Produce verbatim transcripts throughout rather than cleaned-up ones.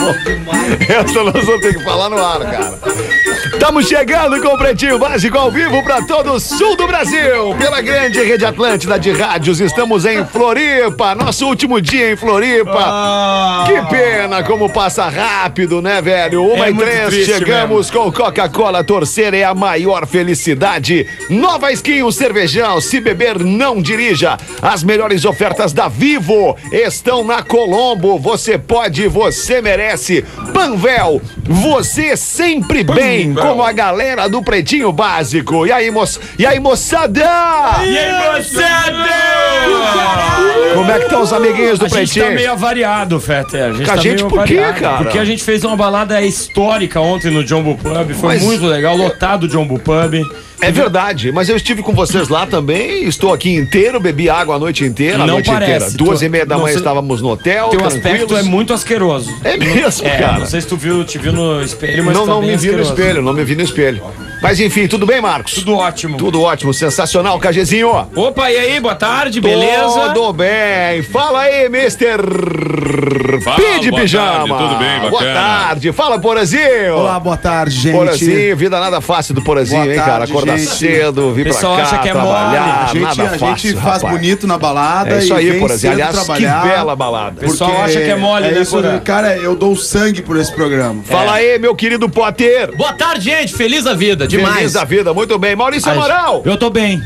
Essa nós vamos ter que falar no ar, cara. Estamos chegando com o Pretinho Básico ao vivo para todo o sul do Brasil. Pela grande rede Atlântida de rádios, estamos em Floripa. Nosso último dia em Floripa. Ah. Que pena como passa rápido, né, velho? Uma é e três, chegamos mesmo. Com Coca-Cola. Torcer é a maior felicidade. Nova Skin, um cervejão. Se beber, não dirija. As melhores ofertas da Vivo estão na Colombo. Você pode, você merece. Panvel, você sempre bem. Como a galera do Pretinho Básico. E aí, moça? E aí, moçada? E aí, moçada? Como é que estão os amiguinhos do a Pretinho? A gente tá meio avariado, Fetter. A gente, Com a tá gente meio por quê, cara? Porque a gente fez uma balada histórica ontem no Jumbo Pub. Foi Mas... muito legal, lotado o Jumbo Pub. É verdade, mas eu estive com vocês lá também, estou aqui inteiro, bebi água a noite inteira, a não noite parece. inteira. Duas tu, e meia da manhã sei, estávamos no hotel, teu aspecto é muito asqueroso. É mesmo, é, cara. Não sei se tu viu, te viu no espelho, mas Não, tá não bem me vi asqueroso. no espelho, não me vi no espelho. Mas enfim, tudo bem, Marcos? Tudo ótimo. Tudo ótimo, sensacional, Cagezinho. Opa, e aí, boa tarde, beleza? Tudo bem. Fala aí, mister Pide Pijama. Tarde, tudo bem, bacana. Boa tarde. Fala, Porazinho. Olá, boa tarde, gente. Porazinho, vida nada fácil do Porazinho, boa hein, tarde, cara? Acordar gente. cedo, vir Pessoal pra cá, acha que é trabalhar, mole. A gente, nada a fácil, gente faz rapaz. bonito na balada É isso e aí, vem Porazinho. cedo Aliás, trabalhar. que bela balada. O pessoal acha que é mole, é né, isso, Porã? cara, eu dou sangue por esse programa. Fala É. aí, meu querido Potter. Boa tarde, gente. Feliz a vida. Demais. Feliz da vida, muito bem. Maurício Amaral. Eu tô bem.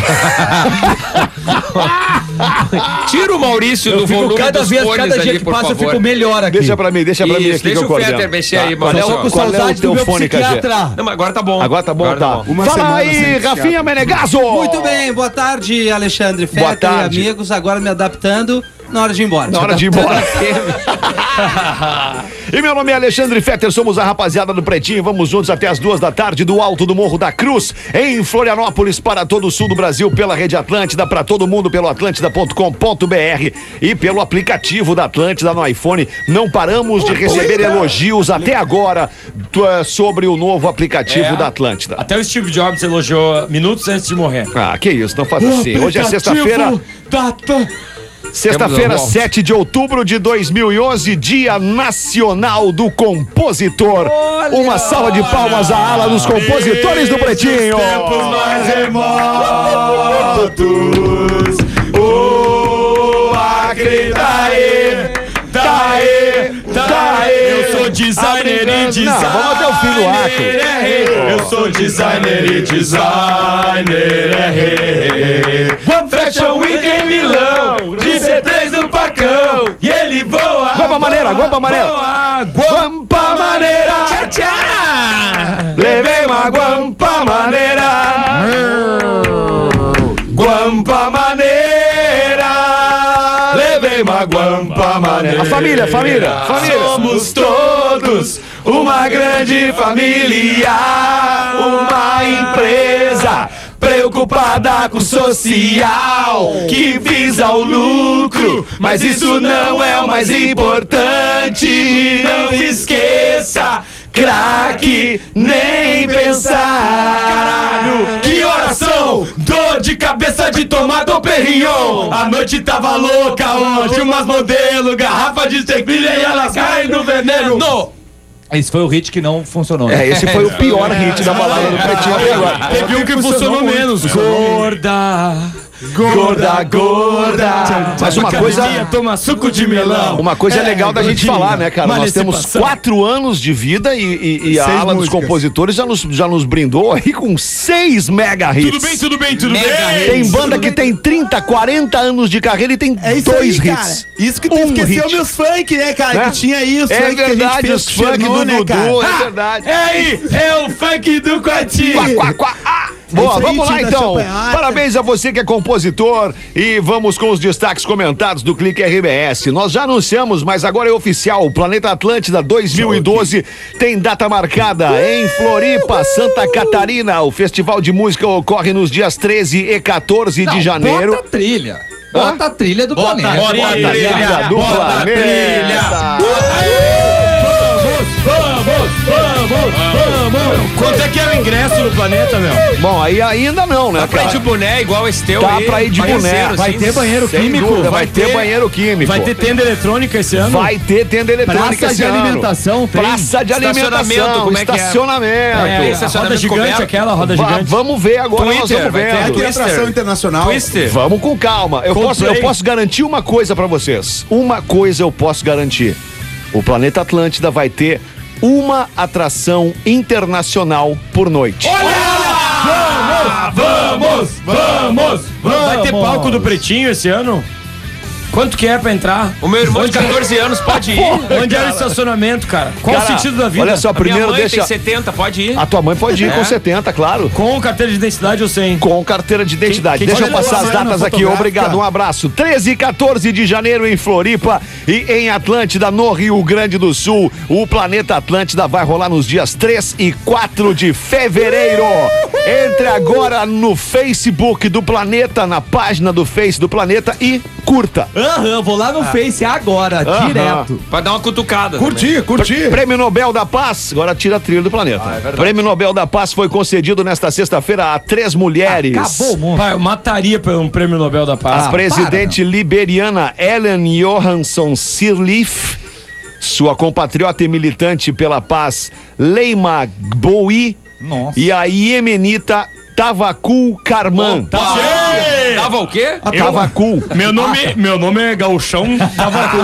Tira o Maurício Eu do fico volume cada dos vez, fones cada dia ali, que por passa, favor. eu fico melhor aqui. Deixa pra mim, deixa pra mim Isso, aqui deixa que eu o Fetter coordeno. mexer Tá. aí, Qual mano. é Tô o, com qual é o saudade teu do meu fone, Cagê? psiquiatra. Não, mas agora tá bom. Agora tá bom, Agora tá. bom. Uma Fala semana aí, sem Rafinha psiquiatra. Menegaso. Muito bem, boa tarde, Alexandre Boa Fetter tarde. e amigos. Agora me adaptando na hora de ir embora. Na hora de ir embora. E meu nome é Alexandre Fetter, somos a rapaziada do Pretinho. Vamos juntos até as duas da tarde do alto do Morro da Cruz, em Florianópolis, para todo o sul do Brasil, pela Rede Atlântida, para todo mundo pelo atlântida ponto com ponto br e pelo aplicativo da Atlântida no iPhone. Não paramos de receber elogios até agora sobre o novo aplicativo É. da Atlântida. Até o Steve Jobs elogiou minutos antes de morrer. Ah, que isso, não faz assim. Hoje é sexta-feira. Sexta-feira, Temos a volta. sete de outubro de dois mil e onze, Dia Nacional do Compositor. Uma salva de palmas à ala dos compositores do Pretinho. mais remotos, o Acre tá aí, tá aí, tá aí. Eu sou designer e designer. Não, vamos até o fim do Acre. é rei. Eu sou designer e designer é rei. Fashion Week em Milão, de C três no Pacão, e ele voa. Guampa maneira, guampa maneira. Voa, guampa maneira. Tchá, tchá. Levei uma guampa maneira. Guampa maneira. Levei uma guampa maneira. A família, família, família. Somos todos uma grande família, uma empresa preocupada com o social, que visa o lucro, mas isso não é o mais importante. Não esqueça, craque, nem pensar. Caralho, que oração, dor de cabeça de tomar Dom Perignon. A noite tava louca hoje, umas modelo, garrafa de tequila e elas caem no veneno. No. Esse foi o hit que não funcionou. É, esse foi o pior hit da balada do Pretinho até agora. Teve um que funcionou menos. Gorda, gorda, gorda. Mas uma coisa- Toma suco de melão. Uma coisa é legal da gente gordinha, falar, né, cara? Nós temos emancipação. quatro anos de vida e, e- e a Seis ala dos músicas. compositores já nos, já nos brindou aí com seis mega hits. Tudo bem, tudo bem, tudo Mega bem. Tem banda que tem trinta, quarenta anos de carreira e tem É isso dois aí, hits. cara. Isso que tu Um esqueceu hit. meus funk, né, cara? Né? Que tinha aí os É funk que a gente verdade, fez os com o funk Xernô, do né, Dudu, cara? é verdade. É aí, é o funk do quartinho. Quá, quá, quá, ah. Boa, isso aí, vamos lá time da então. Champanhata. Parabéns a você que é compositor e vamos com os destaques comentados do Clique R B S. Nós já anunciamos, mas agora é oficial. O Planeta Atlântida dois mil e doze tem data marcada em Floripa, Santa Catarina. O Festival de Música ocorre nos dias treze e quatorze de janeiro. Bota a trilha. Bota a trilha do Bota a planeta. trilha. Bota a trilha do bota a planeta. Vamos, vamos, vamos, vamos. vamos. Quanto é que é o ingresso no planeta, meu? Bom, aí ainda não, né, Dá pra ir de cara? boné igual esse teu Dá aí? pra ir de Parceiro, boné. assim, Vai ter banheiro Sem químico. dúvida, vai ter banheiro químico. Vai ter tenda eletrônica esse ano? Vai ter tenda eletrônica Praça esse de ano. alimentação tem. Praça de Estacionamento, alimentação, como é que é? estacionamento. É, a estacionamento roda gigante, coberto. aquela roda Va- gigante. Vamos ver agora, nós Twitter, vamos vai ter vendo. Aqui é Twister. atração internacional. Twister. Vamos com calma. Eu posso, eu Coldplay. posso garantir uma coisa pra vocês. Uma coisa eu posso garantir. O Planeta Atlântida vai ter uma atração internacional por noite. Vamos, vamos, vamos. Vai ter palco do Pretinho esse ano? Quanto que é pra entrar? O meu irmão de catorze anos pode ir. Onde é o estacionamento, cara? Qual Cara, o sentido da vida? olha só, A minha primeiro mãe deixa- tem setenta, pode ir. A tua mãe pode ir É. com setenta, claro. Com carteira de identidade ou sem? Com carteira de identidade. Quem- Deixa quem eu passar pode as levar datas na aqui. fotográfica? Obrigado, um abraço. treze e quatorze de janeiro em Floripa e em Atlântida, no Rio Grande do Sul. O Planeta Atlântida vai rolar nos dias três e quatro de fevereiro. Entre agora no Facebook do Planeta, na página do Face do Planeta e curta. Aham, vou lá no Face agora, Aham. direto. Pra dar uma cutucada. Curti, curti. Prêmio Nobel da Paz, agora tira a trilha do planeta. Prêmio Nobel da Paz foi concedido nesta sexta-feira a três mulheres. Acabou o mundo. Pai, eu mataria por um prêmio Nobel da Paz. A presidente liberiana Ellen Johansson Sirleaf, sua compatriota e militante pela paz Leima Gbowee Nossa. e a iemenita Tawakul Karman. Ei! Tava o quê? Tawakul. Meu nome, meu nome é Gauchão Tavacu.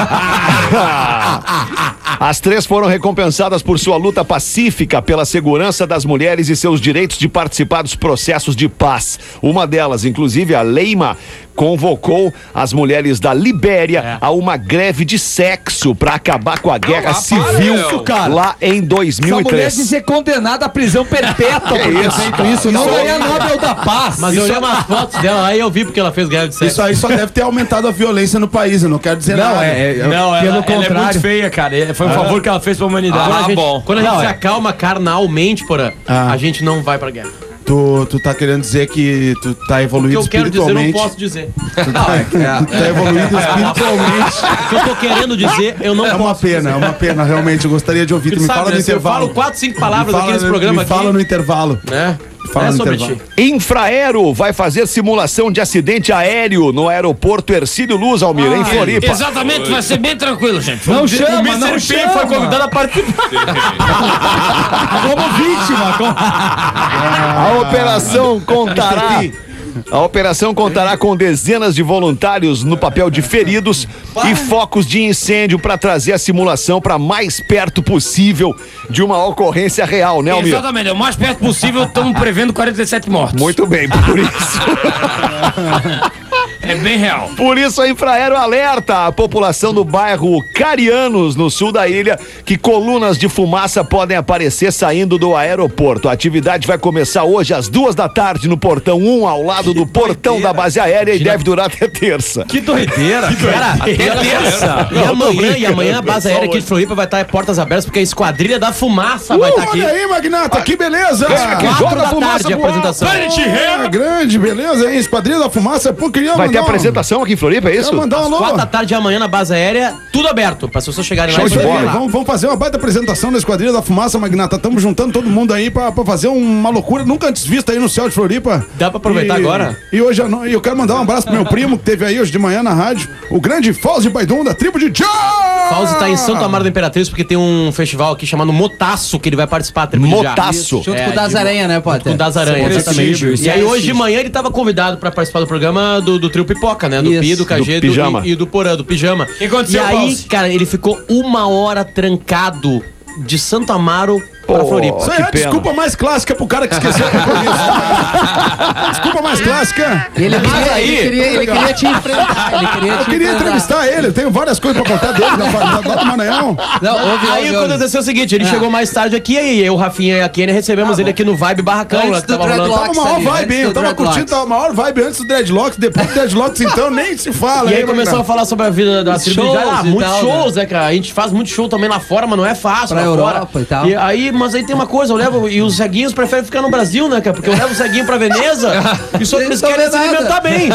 As três foram recompensadas por sua luta pacífica pela segurança das mulheres e seus direitos de participar dos processos de paz. Uma delas, inclusive a Leima, convocou as mulheres da Libéria a uma greve de sexo para acabar com a guerra ah, civil para, meu. cara. lá em dois mil Essa e mulher três. de ser condenada à prisão perpétua por ter isso? feito isso. Não ganha Nobel da Paz. Mas eu olhei umas fotos dela lá e eu vi porque ela fez guerra de sexo. Isso aí só deve ter aumentado a violência no país, eu não quero dizer Não, nada. é, é Não, ela, pelo ela é contrário. muito feia, cara. É, Foi um favor que ela fez pra humanidade. Quando a gente, bom. quando a gente Não, se é. acalma carnalmente, porra, Ah. a gente não vai pra guerra. Tu, tu tá querendo dizer que tu tá O que evoluído eu quero dizer, eu não espiritualmente. posso dizer. Tu tá evoluído espiritualmente. O que eu tô querendo dizer, eu não É posso uma pena, dizer. é uma pena, realmente. Eu gostaria de ouvir. Tu Tu me sabe, fala né, no se eu intervalo. falo quatro, cinco palavras Me fala aqui nesse no- programa me aqui, fala no intervalo. né? Fala é no sobre intervalo. ti. Infraero vai fazer simulação de acidente aéreo no aeroporto Ercílio Luz, Almir, em Floripa. Exatamente, vai ser bem tranquilo, gente. Não O chama, mister não P chama. foi convidado a participar. Como vítima. Como... A operação contará. A operação contará com dezenas de voluntários no papel de feridos e focos de incêndio para trazer a simulação para mais perto possível de uma ocorrência real, né, Almir? Exatamente, é o mais perto possível, estamos prevendo quarenta e sete mortos. Muito bem, por isso. É bem real. Por isso a Infraero alerta a população do bairro Carianos, no sul da ilha, que colunas de fumaça podem aparecer saindo do aeroporto. A atividade vai começar hoje às duas da tarde no portão um, ao lado do portão da base aérea e deve durar até terça. Que doideira. Cara, Até terça. e amanhã, e amanhã a base aérea aqui de Floripa vai estar em portas abertas porque a Esquadrilha da Fumaça vai Uh, estar aqui. olha aí, Magnata, que beleza! Quatro joga da fumaça tarde a pro apresentação. Ah, grande, beleza, hein? Esquadrilha da Fumaça, pô, queria Vai ter mandar um- apresentação aqui em Floripa, é isso? Quero mandar um alô. Quatro da tarde de amanhã na base aérea, tudo aberto, para as pessoas chegarem lá Show e de poderem bola. ir lá. Vamos, vamos fazer uma baita apresentação na Esquadrilha da Fumaça, Magnata. Estamos juntando todo mundo aí pra, pra fazer uma loucura nunca antes vista aí no céu de Floripa. Dá pra aproveitar E- agora? E hoje à no- e eu quero mandar um abraço pro meu primo que teve aí hoje de manhã na rádio, o grande Fauzi Baidum da tribo de Tchau! Fauzi tá em Santo Amaro da Imperatriz porque tem um festival aqui chamado Motaço que ele vai participar. a tribo de Já. Motaço. Junto É, com o das de- Aranha, né, Junto Potter? com o Das Aranha, Sim, exatamente. sim, E sim, aí sim. hoje de manhã ele tava convidado pra participar do programa do, do Trio Pipoca, né? Do Isso. Pi, do K G Do do- Pijama. e, e do Porã, do Pijama. que aconteceu, E aí, Fauzi? cara, ele ficou uma hora trancado de Santo Amaro pra Pô. Floripa. Isso aí Que é a pena. desculpa mais clássica pro cara que esqueceu o compromisso. Desculpa mais clássica. E ele, Mas queria, aí- ele, queria, ele queria te enfrentar. Ele queria Eu te queria enfrentar. entrevistar ele, eu tenho várias coisas pra contar dele, da, da, da do Maranhão. Não, ouve, Aí ouve, o que ouve. aconteceu é o seguinte, ele chegou mais tarde aqui, e aí eu, o Rafinha e a Kenia recebemos ele aqui no Vibe Barracão, lá Antes que do tava rolando. Dreadlock. Tava uma maior ali, vibe, antes hein? Eu do tava Dreadlocks. curtindo, tava uma maior vibe antes do Dreadlocks, depois do Dreadlocks, então nem se fala. E aí hein, começou a Magnata? falar sobre a vida da tribo de shows Já. Ah, e muitos tal, shows, né, cara? A gente faz muito show também lá fora, mas não é fácil Pra lá Europa fora. e tal. E aí, mas aí tem uma coisa, eu levo. E os ceguinhos preferem ficar no Brasil, né, cara? Porque eu levo o ceguinho pra Veneza E só eles querem se alimentar bem.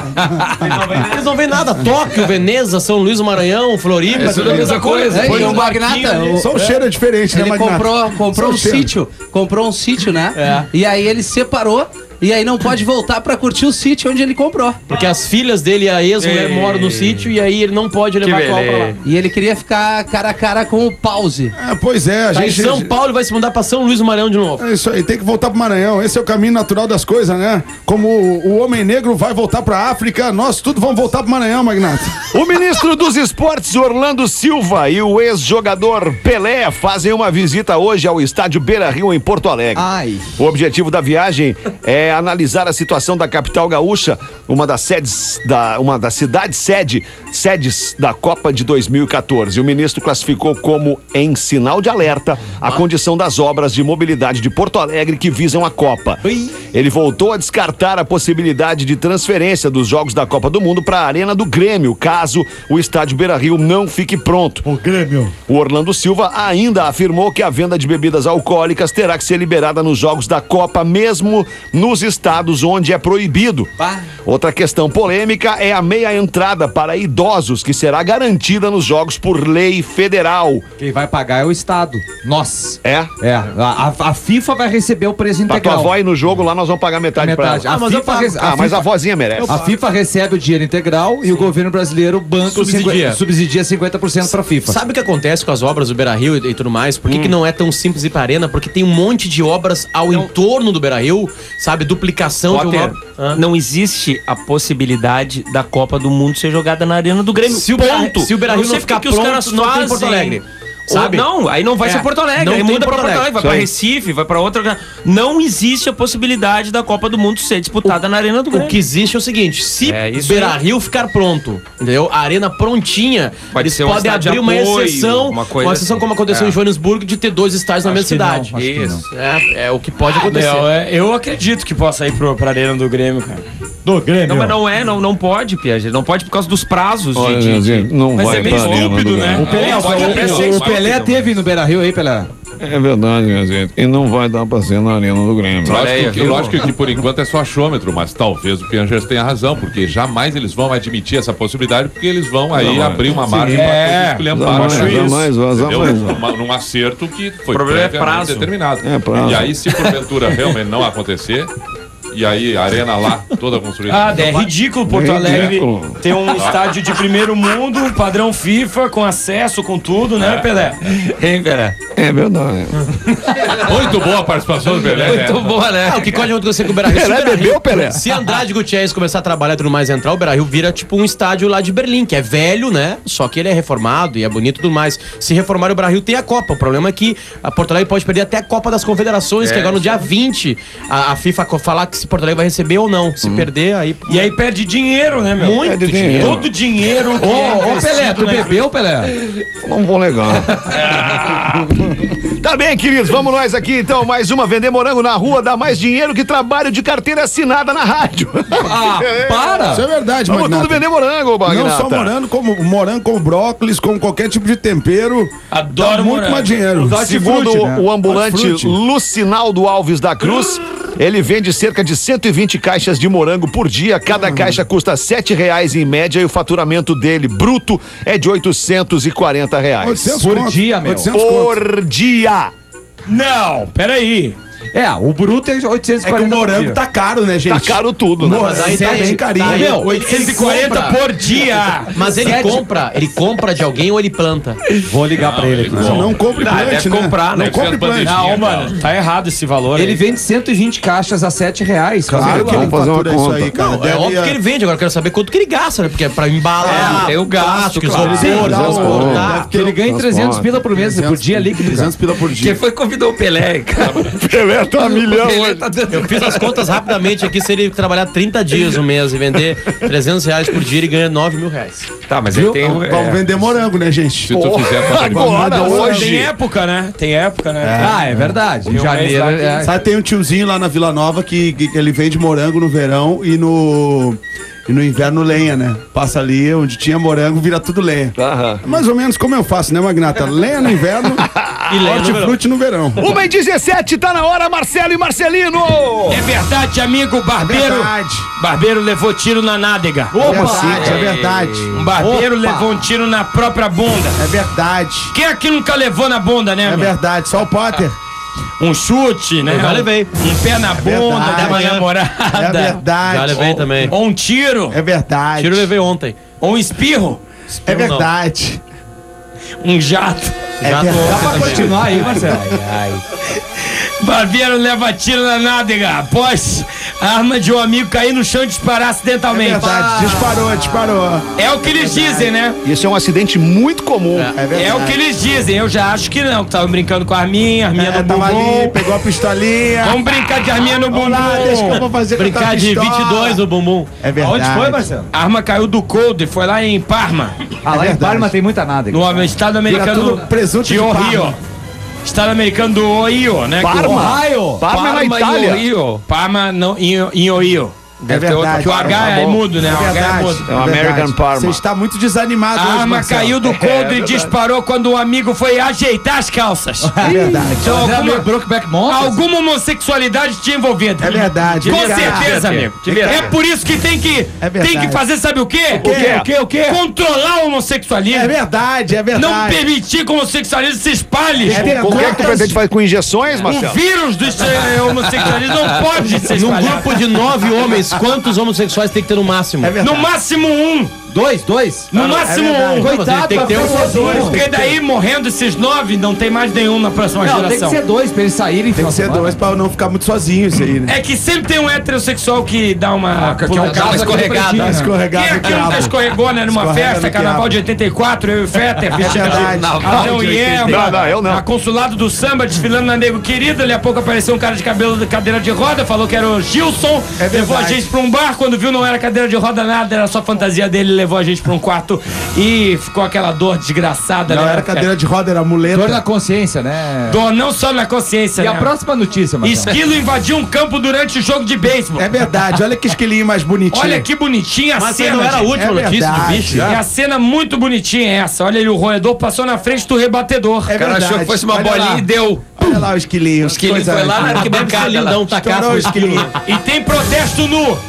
Eles não veem nada. Tóquio, Veneza, São Luís do Maranhão, Floripa. É tudo a mesma coisa. É, Põe e um o Magnata, o- Só o cheiro é diferente, né, ele Magnata? comprou, comprou Só um o cheiro. sítio, comprou um sítio, né? É. E aí ele separou e aí não pode voltar pra curtir o sítio onde ele comprou. Porque as filhas dele e a ex-mulher Ei. moram no sítio e aí ele não pode levar a atual pra lá. beleza. E ele queria ficar cara a cara com o Pause. É, pois é, a Tá em gente... São Paulo e vai se mudar pra São Luís do Maranhão de novo. É isso aí, tem que voltar pro Maranhão. Esse é o caminho natural das coisas, né? Como o, o homem negro vai voltar pra África, nós tudo vamos voltar pro Maranhão, Magnata. O ministro dos Esportes, Orlando Silva, e o ex-jogador Pelé fazem uma visita hoje ao estádio Beira-Rio, em Porto Alegre. Ai. O objetivo da viagem é analisar a situação da capital gaúcha, uma das sedes da, uma das cidades sede, sedes da Copa de dois mil e quatorze. O ministro classificou como em sinal de alerta a condição das obras de mobilidade de Porto Alegre que visam a Copa. Ele voltou a descartar a possibilidade de transferência dos jogos da Copa do Mundo para a Arena do Grêmio, caso o estádio Beira-Rio não fique pronto. O Grêmio. O Orlando Silva ainda afirmou que a venda de bebidas alcoólicas terá que ser liberada nos jogos da Copa, mesmo nos estados onde é proibido. Outra questão polêmica é a meia entrada para idosos, que será garantida nos jogos por lei federal. Quem vai pagar é o Estado. Nós. É? É. A, a FIFA vai receber o preço Pra tua integral. avó ir no jogo lá, nós vamos pagar metade, Metade. pra A ela. mas eu FIFA pago. rece- Ah, a mas a FIFA- vozinha merece. A FIFA recebe o dinheiro integral e o governo brasileiro banca Subsidia. os cinquenta, subsidia cinquenta por cento pra FIFA. Sabe o que acontece com as obras do Beira-Rio e, e tudo mais? Por que, que não é tão simples ir pra arena? Porque tem um monte de obras ao entorno do Beira-Rio, sabe? Duplicação de Potter, uma... Hã? não existe a possibilidade da Copa do Mundo ser jogada na Arena do Grêmio. Se o Beira- Ponto. se o Beira-Rio Eu sei não ficar porque os pronto, caras não tem fazem. Porto Alegre. Ou- Sabe? Não, aí não vai É, ser Porto Alegre. não Aí tem muda pra Porto Porto Alegre, vai Alegre. pra Isso aí. Recife, vai pra outra. Não existe a possibilidade da Copa do Mundo ser disputada na Arena do O Grêmio. que existe é o seguinte, se É, o isso Beira-Rio ficar pronto, entendeu? A arena prontinha, Pode eles ser um podem estádio abrir de uma apoio, exceção, uma uma, coisa exceção assim. como aconteceu É. em Joanesburgo, de ter dois estádios na Acho mesma que não, cidade. acho que Isso. É, é o que pode acontecer. Não, é- eu acredito que possa ir pro, pra Arena do Grêmio, cara. Do Grêmio. Não, mas não é, não, não pode, Piaget. Não pode por causa dos prazos de. Olha, de- de- gente, não mas vai é meio pra Arena estúpido, do né? Grêmio. O Pelé, Não, pode até ser o, o Pelé estúpido. teve no Beira-Rio aí, Pelé. É verdade, minha gente. E não vai dar pra ser na Arena do Grêmio. Olha aí, Lógico, que, viu? lógico que por enquanto é só achômetro, mas talvez o Piangers tenha razão, porque jamais eles vão admitir essa possibilidade, porque eles vão aí Jamais. abrir uma margem É, para esculhambar. jamais, né? jamais, jamais. Entendeu? Numa- Num acerto que foi O problema é previamente prazo. determinado. É prazo. E aí, se porventura realmente não acontecer, e aí a arena lá toda construída. Ah, é ridículo Porto Alegre Ridículo. ter um estádio de primeiro mundo, padrão FIFA, com acesso, com tudo, né, Pelé? Hein, Pelé? É verdade. Muito boa a participação do Pelé. né? Muito boa, né? É, o que pode acontecer com o Beira-Rio? Se o Pelé Beira-Rio- bebeu, Pelé? Se Andrade Gutierrez começar a trabalhar e tudo mais e entrar, o Beira-Rio vira tipo um estádio lá de Berlim, que é velho, né? Só que ele é reformado e é bonito e tudo mais. Se reformar o Beira-Rio, tem a Copa. O problema é que a Porto Alegre pode perder até a Copa das Confederações, que agora no dia vinte a, a FIFA co- falar que se Porto Alegre vai receber ou não. Se perder, aí... E aí perde dinheiro, né, meu? Muito Perde dinheiro. dinheiro. Todo dinheiro. que Ô, é ô Pelé, investido tu na- bebeu, Pelé? Não vou negar. Tá bem, queridos, vamos nós aqui então. Mais uma Vender Morango na Rua dá mais dinheiro que trabalho de carteira assinada na rádio. Ah, para! Isso é verdade, Vamos Magnata. tudo vender morango, Magnata. Não só morango, como morango, como brócolis, como qualquer tipo de tempero. Adoro dá muito morango. mais dinheiro. Segundo Hortifruti, né? o ambulante Hortifruti. Lucinaldo Alves da Cruz, ele vende cerca de cento e vinte caixas de morango por dia. Cada caixa custa sete reais em média e o faturamento dele, bruto, é de oitocentos e quarenta reais. oitocentos Por conto, dia, meu. oitocentos conto. Por dia. Não, peraí. É, o bruto é oitocentos e É que o quarenta por morango dia. tá caro, né, gente? Tá caro tudo, né? Mas aí tá bem carinho. Tá, Meu, oitocentos e quarenta compra. por dia. Mas ele Sete. compra, ele compra de alguém ou ele planta? Vou ligar pra ele aqui. Não, não compre Não, plante, deve né? comprar, né? Não compre Deve plante. fazer Não, Então. mano, tá errado esse valor. Ele aí. vende cento e vinte caixas a sete reais. Claro que Vamos ele fazer uma fatura isso conta. aí, cara. Não, é Deve- óbvio que ele vende, agora eu quero saber quanto que ele gasta, né? Porque é pra embalar, tem o gasto, plástico, claro. isopor, Sim, transportar. Que ele ganha trezentos pila por mês, por dia líquido. trezentos pila por dia. Quem foi que convidou o Pelé, cara? Pelé tá a milhão Pelé hoje. tá dando... Eu fiz as contas rapidamente aqui, se ele trabalhar trinta dias no mês e vender trezentos reais por dia, ele ganha nove mil reais. Tá, mas ele tem... o- Vamos é. vender morango, né, gente? Se tu fizer a conta de Agora, Vamos mandar hoje. Tem época, né? Tem época, né? Ah, é verdade. Em Tem um mês janeiro. lá que- é- Sabe, tem um tiozinho lá na Vila Nova que, que, que ele vende morango no verão e no, e no inverno lenha, né? Passa ali onde tinha morango, vira tudo lenha. Aham. Mais ou menos como eu faço, né, Magnata? Lenha no inverno, Hortifruti no verão. Uma e dezessete, tá na hora, Marcelo e Marcelino. É verdade, amigo. Barbeiro. Verdade. Barbeiro levou tiro na nádega. É verdade, é verdade. Um barbeiro levou um tiro na própria bunda. É verdade. Quem aqui nunca levou na bunda, né, É meu? verdade, só o Potter. Um chute, né? Eu já levei. Um pé na bunda verdade. da namorada. É verdade. Já levei também. Ou um tiro. É verdade. Tiro eu levei ontem. Ou um espirro. É verdade. Um jato. É Já tô verdade. Dá pra ontem também. continuar aí, Marcelo? Barbeiro leva tiro na nádega após a arma de um amigo cair no chão e disparar É acidentalmente. verdade. Disparou, disparou. É o que eles dizem, né? Isso é um acidente muito comum. É verdade. É o que eles dizem. Eu já acho que não, que estavam brincando com a arminha, a arminha É, no tava ali, bumbum. pegou a pistolinha. Vamos brincar de arminha no Vamos lá, deixa que eu vou bumbum. fazer com a Brincar de pistola. vinte e dois o bumbum. É verdade. Onde foi, Marcelo? A arma caiu do coldre, foi lá em Parma, Ah, lá em verdade. Parma tem muita nada. no estado Vira americano tudo presunto de de Ohio. Parma. Estado americano do Ohio, né? que o- Parma? Ohio. Parma é na Itália. Ohio. Parma não, em, em Ohio. É verdade. Que o H é mudo, né? É O H é verdade. mudo. É o American Parma. Você está muito desanimado A hoje, arma Marcelo. caiu do coldre e disparou quando o amigo foi ajeitar as calças. É verdade. Então, Mas era meio alguma, Brokeback Mountain? alguma homossexualidade tinha envolvido. É verdade. Com É verdade. certeza, amigo. É por isso que tem que, É verdade. tem que fazer, sabe o quê? quê? O quê? O quê? Controlar o homossexualismo. É verdade, é verdade. Não permitir que o homossexualismo se espalhe. É verdade. O que é que tu pretende fazer com injeções, O Marcelo? vírus do eh, homossexualismo não pode se Num espalhar. grupo de nove homens, quantos homossexuais tem que ter no máximo? É verdade. No máximo um. Dois, dois? No máximo verdade. um. Coitado, tem que ter um só dois. Porque daí, morrendo esses nove, não tem mais nenhum na próxima Não, tem que geração. ser dois pra eles saírem. Tem que ser dois pra eu não ficar muito sozinho isso aí, né? É que sempre tem um heterossexual que dá uma. que é um pula- caso escorregada. daquele pretinho, né? Escorregado Quem no aqui nunca cabo. escorregou, né? Numa Escorrega festa, no carnaval quiabo. de oitenta e quatro, eu e o Fetter, vestido verdade. de Naval Adão de e oitenta e Eva. Não, não, eu não. A consulado do samba desfilando na Nego Querido. Daqui a pouco apareceu um cara de cabelo de cadeira de roda, falou que era o Gilson. É verdade. Levou a gente pra um bar, quando viu não era cadeira de roda nada, era só fantasia dele, levou a gente pra um quarto e ficou aquela dor desgraçada, Não né? era cadeira de roda, era muleta. Dor na consciência, né? Dor não só na consciência, E a né? próxima notícia, Marcelo? Esquilo invadiu um campo durante o jogo de beisebol. É verdade, olha que esquilinho mais bonitinho. Olha que bonitinha a Mas cena. não era a gente. última É notícia do verdade. bicho? É a cena muito bonitinha essa. Olha ali, o roedor passou na frente do rebatedor. É verdade. Olha lá. deu. Olha lá o esquilinho. Esquilinho foi lá na arquibancada, dá um tacaço Estourou no o esquilinho. esquilinho. E tem protesto nu.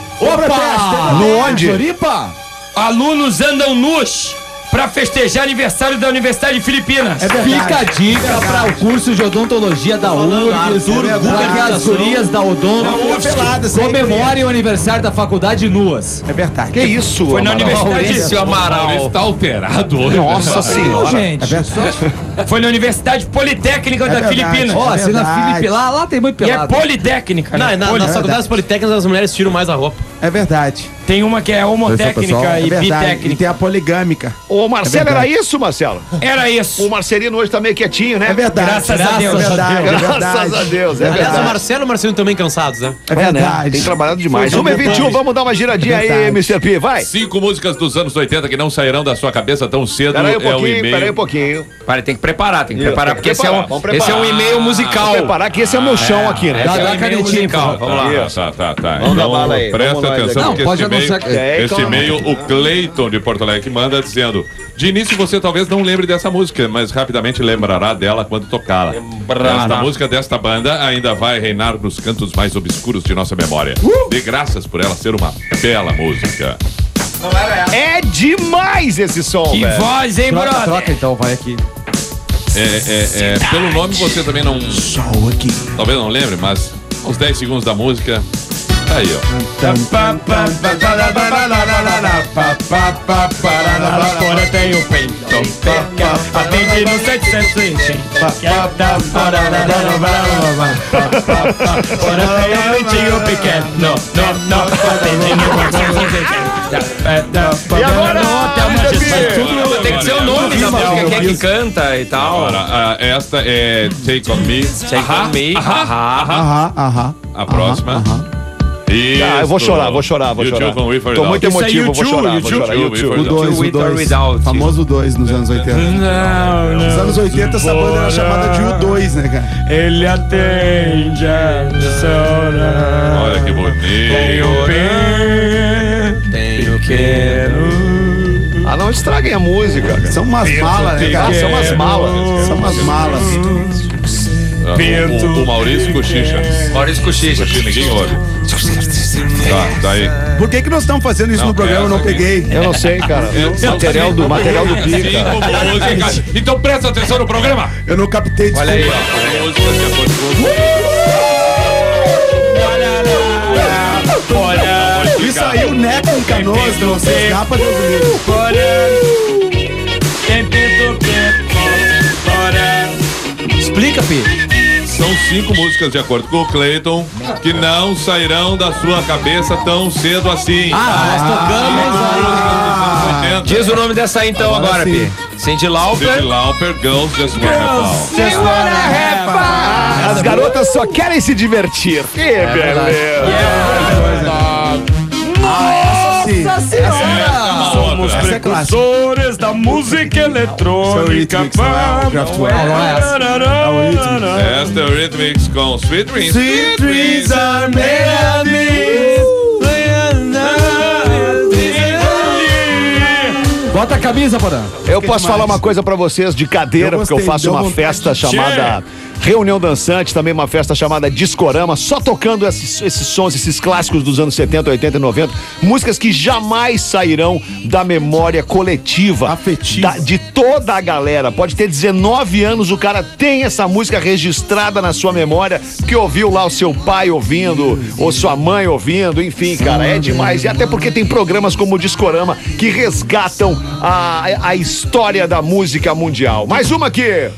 Opa! No onde? Floripa? Alunos andam nus pra festejar aniversário da Universidade de Filipinas. É verdade. Fica a dica para o curso de odontologia da U R G S. Arthur Para que Guga, as gurias da Odonto Fica pelada, sem comemorem o aniversário da faculdade nuas. É verdade. Que isso, Foi na Amaral? Universidade. Maurício está alterado hoje. Nossa senhora. Gente, Foi na Universidade Politécnica da verdade. Filipinas. ó, se na verdade. Filipe lá, lá tem muito E é pelado. politécnica, Não, né? na, Poli- nas faculdades politécnicas as mulheres tiram mais a roupa. É verdade. Tem uma que é homotécnica É e verdade. E bitécnica. tem a poligâmica. Ô, Marcelo, É era verdade. isso, Marcelo? Era isso. O Marcelino hoje tá meio quietinho, né? É verdade. Graças a Deus. É verdade. É Graças verdade. a Deus, é Aliás, o verdade. Marcelo e o Marcelino também cansados, né? É É, né? verdade. Tem trabalhado demais. Foi uma e vinte e um, vamos dar uma giradinha É aí, verdade. mister P, vai. Cinco músicas dos anos oitenta que não sairão da sua cabeça tão cedo. Pera aí um é o pouquinho, e-mail. pera aí um pouquinho. Para, tem que preparar, tem que Isso, preparar, tem porque que esse é, preparar, um, vamos preparar. esse é um e-mail musical. Vou preparar que esse é o meu chão aqui, né? Esse é Dá um a e-mail canetinha, musical. por favor. Vamos lá. Ah, tá, tá, tá. Vamos dar Então, bala aí, presta vamos nós atenção, aqui. porque Não, pode esse e-mail, anunciar- É, esse calma. e-mail, o Cleiton de Porto Alegre manda dizendo: de início você talvez não lembre dessa música, mas rapidamente lembrará dela quando tocá-la. Esta música desta banda ainda vai reinar nos cantos mais obscuros de nossa memória. Dê graças por ela ser uma bela música. É demais esse som, Que velho. voz, hein, Troca, brother? troca então, vai aqui. É, é, é, pelo nome você também não. aqui. Talvez não lembre, mas uns dez segundos da música. Tá aí, ó. Fora tem o peito, peca, atende no setecentos e vinte. Fora tem o peitinho pequeno, não, não, atende no setecentos e vinte. E agora, mister P? Tudo tem que ser o nome da música, quem é que canta e tal. Agora, ah, esta é Take On Me. Take on me, haha. Aham, aham. A próxima. Isso. Ah, eu vou chorar, vou chorar, vou YouTube chorar. com With or Tô Without. muito Isso é emotivo, vou YouTube, chorar, vou chorar. YouTube, YouTube. O dois, o With or dois. Without. Famoso dois nos anos oitenta. Não, Nos não. anos oitenta essa banda era chamada de U dois, né, cara? Ele atende a chora. Olha que bonito. Tenho Tenho quero. Ah, não, isso estraguem a música. Cara. São umas malas, né, cara? São umas malas. São umas malas. O, o, o Maurício Cochicha. Maurício Cochicha. Ninguém ouve. Tá, daí. Por que que nós estamos fazendo isso Não, no programa? Eu não essa aqui. peguei. Eu não sei, cara. Material do, material do Pi, cara. Cinco músicas. Então presta atenção no programa. Eu não captei, desculpa. Olha aí, ó. Músicas de acordo com Olha, Isso aí, o Neco em Canoas, não sei, escapa Deus do livro. Explica, Pi. São cinco músicas de acordo com o Clayton que não sairão da sua cabeça tão cedo assim. Ah, nós tocamos. Diz o nome dessa aí então agora, Pi. Cindy Lauper. Cyndi Lauper, Girls Just Wanna Have As garotas só querem se divertir. Que beleza. Nossa senhora! somos Essa é clássica. precursores da música eletrônica. Eurythmics, não é o Kraftwerk. Não, não é essa. É o Eurythmics. Esta é o Eurythmics com Sweet Dreams. Sweet dreams are made of me. Bota a camisa, Porã. Eu posso falar uma coisa pra vocês de cadeira, Eu porque eu gostei, faço deu uma vontade. festa chamada Reunião Dançante, também uma festa chamada Discorama, só tocando esses, esses sons, esses clássicos dos anos setenta, oitenta e noventa, músicas que jamais sairão da memória coletiva, Afetiva. da- de toda a galera. Pode ter dezenove anos, o cara tem essa música registrada na sua memória, que ouviu lá o seu pai ouvindo, ou sua mãe ouvindo, enfim, cara, é demais. E até porque tem programas como o Discorama que resgatam a, a história da música mundial. Mais uma aqui.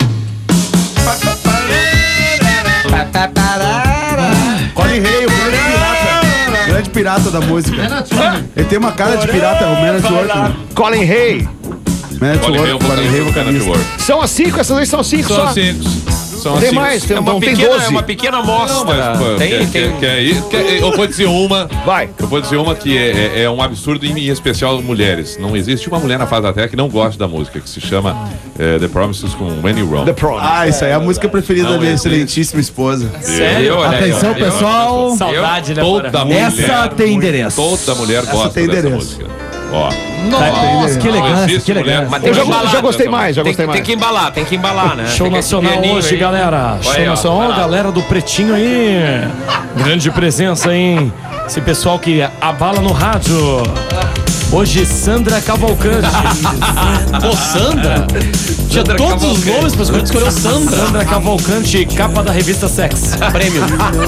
Colin Hay, o grande pirata. Grande pirata da música. Ele tem uma cara de pirata, o Man at Work. né? Colin Hay. Man at Colin Hay, Work, o Colin Hay, vocalista do Man at vocalista. Work. São as cinco, essas aí são cinco São só. cinco. São Tem cinco. mais, tem, É uma não, tem pequena, doze. é uma pequena amostra. Pô, Tem, quer, tem. quer, quer ir? Quer- eu vou dizer uma. Vai. Eu vou dizer uma que é, é- é um absurdo, em especial mulheres. Não existe uma mulher na face da Terra que não goste da música, que se chama eh, The Promises com When You Wrong. The Promise. Ah, isso aí é a música preferida Não da minha existe. excelentíssima esposa. Sério? Olha aí, Atenção, olha aí. pessoal. Saudade, né, Toda Porã? mulher, Essa tem endereço. Toda mulher Essa gosta tem dessa endereço. música. Ó. Nossa, que Não elegância, existe que mulher- elegância. Mas tem Eu que já, embalar, já gostei dessa mais, já Tem, gostei tem mais. que embalar, tem que embalar, né? Show Tem esse nacional pianinho hoje, aí. galera. Show Olha aí, ó, nacional, vai lá. galera do Pretinho aí. Grande presença, hein? Esse pessoal que abala no rádio. Hoje, Sandra Cavalcante. Pô, Sandra? Tinha Sandra todos os Cavalcante. nomes, mas quando escolheu Sandra. Sandra Cavalcante, capa da revista Sex. Prêmio.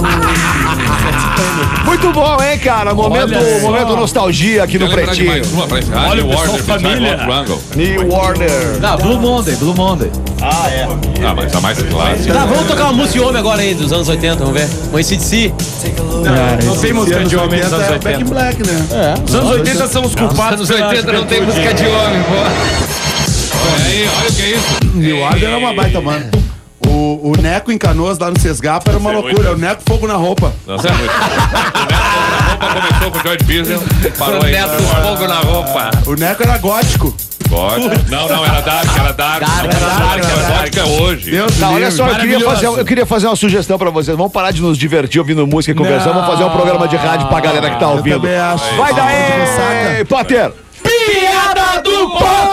Muito bom, hein, cara? Momento, Olha só. momento nostalgia aqui no Quer lembrar de Pretinho. mais uma pra encerrar? Olha o New pessoal Order, The Time família. of Wrangle. New Warner. Ah, Blue Monday, Blue Monday. Ah, mas a mais clássica. Tá, vamos tocar uma música de homem agora aí, dos anos oitenta, vamos ver. Um A C D C. Não tem música de homem nos anos É Back in oitenta. Black, né? Os anos oitenta são os culpados. Nos oitenta não tem juventude. música de homem, pô. Olha aí, olha o que é isso. New Order é uma baita banda. O, o Neco em Canoas lá no Sesgapa era uma Isso é loucura. muito- O Neco fogo na roupa. Nossa, é muito bom. A roupa começou com o Joy Division, parou O aí. neto do fogo na roupa. O Neco era gótico. Pode. Não, não, era Dark, era Dark. Não era Dark, era Vodka hoje. Deus Tá, me olha livre. só, eu queria, fazer, eu queria fazer uma sugestão pra vocês. Vamos parar de nos divertir ouvindo música e conversando. Vamos fazer um programa de rádio pra galera que tá ouvindo. também acho. Vai Ah, de daí, ressaca. Potter! Piada do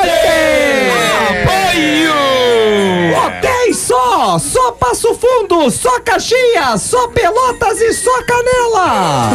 Ok, só, só Passo Fundo, só Caxias, só Pelotas e só Canela.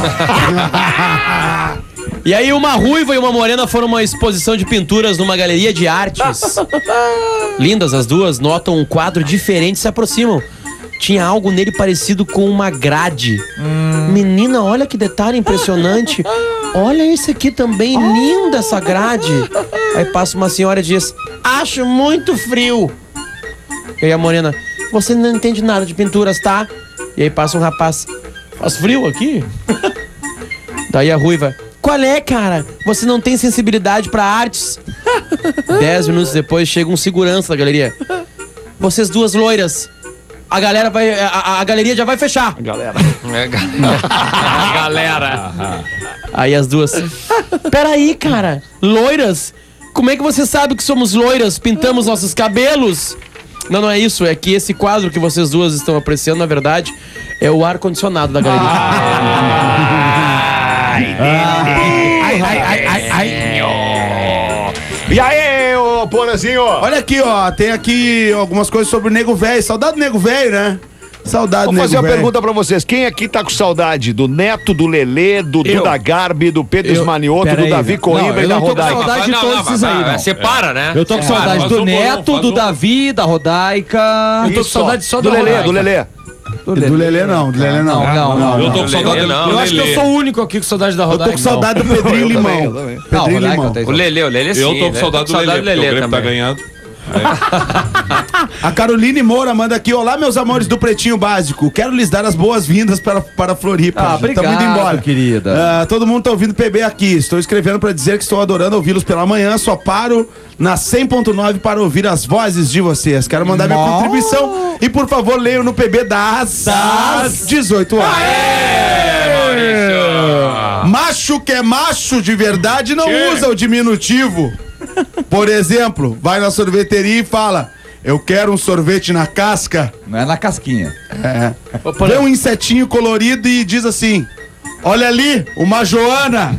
E aí uma ruiva e uma morena foram uma exposição de pinturas numa galeria de artes. Lindas as duas, notam um quadro diferente e se aproximam. Tinha algo nele parecido com uma grade. Menina, olha que detalhe impressionante. Olha esse aqui também, linda essa grade. Aí passa uma senhora e diz: acho muito frio. E aí a morena: você não entende nada de pinturas, tá? E aí passa um rapaz: faz frio aqui? Daí a ruiva: qual é, cara? Você não tem sensibilidade pra artes? Dez minutos depois chega um segurança da galeria: vocês duas loiras, a galera vai, a, a- a galeria já vai fechar. Galera. É, ga- galera. Aí as duas: peraí, cara, loiras? Como é que você sabe que somos loiras? Pintamos nossos cabelos? Não, não é isso, é que esse quadro que vocês duas estão apreciando, na verdade, é o ar-condicionado da galeria. E aí, ô Porazinho. Olha aqui, ó. Tem aqui algumas coisas sobre o Nego Velho. Saudade do Nego Velho, né? Saudade Vou do Nego fazer uma Velho. pergunta pra vocês. Quem aqui tá com saudade do Neto, do Lelê, do Eu. Duda Garbi, do Pedro Eu. Esmanioto, Pera do aí, Davi não, Coimbra eu e da não tô com Rodaica? saudade de Não, todos não, esses vai, aí, vai, não. separa, né? Eu tô com É, saudade faz do um por um, Neto, faz do um. Davi, da Rodaica. Eu tô com Isso, saudade só do da Lelê, Rodaica. do Lelê. Do Lelê não, do Lelê não. Não, não, Eu tô com saudade do não. Eu acho que eu Lelê. sou o único aqui com saudade da Eu tô Rodaica. com saudade do Pedrinho Eu também, Limão. eu também. Pedrinho Não, Limão. Rodaica O Lelê, o Lelê sim. Eu tô com né? saudade do Lelê, porque o Grêmio tá também. ganhando. A Caroline Moura manda aqui: olá, meus amores do Pretinho Básico. Quero lhes dar as boas-vindas para, para Floripa. Ah, Já obrigado, tamo indo embora. querida. Ah, todo mundo tá ouvindo P B aqui. Estou escrevendo para dizer que estou adorando ouvi-los pela manhã. Só paro na cem ponto nove para ouvir as vozes de vocês. Quero mandar minha Nossa. contribuição e, por favor, leiam no P B das, das dezoito horas. Macho que é macho de verdade não usa o diminutivo. Por exemplo, vai na sorveteria e fala: eu quero um sorvete na casca. Não é na casquinha. É. Vê um insetinho colorido e diz assim: olha ali, uma Joana.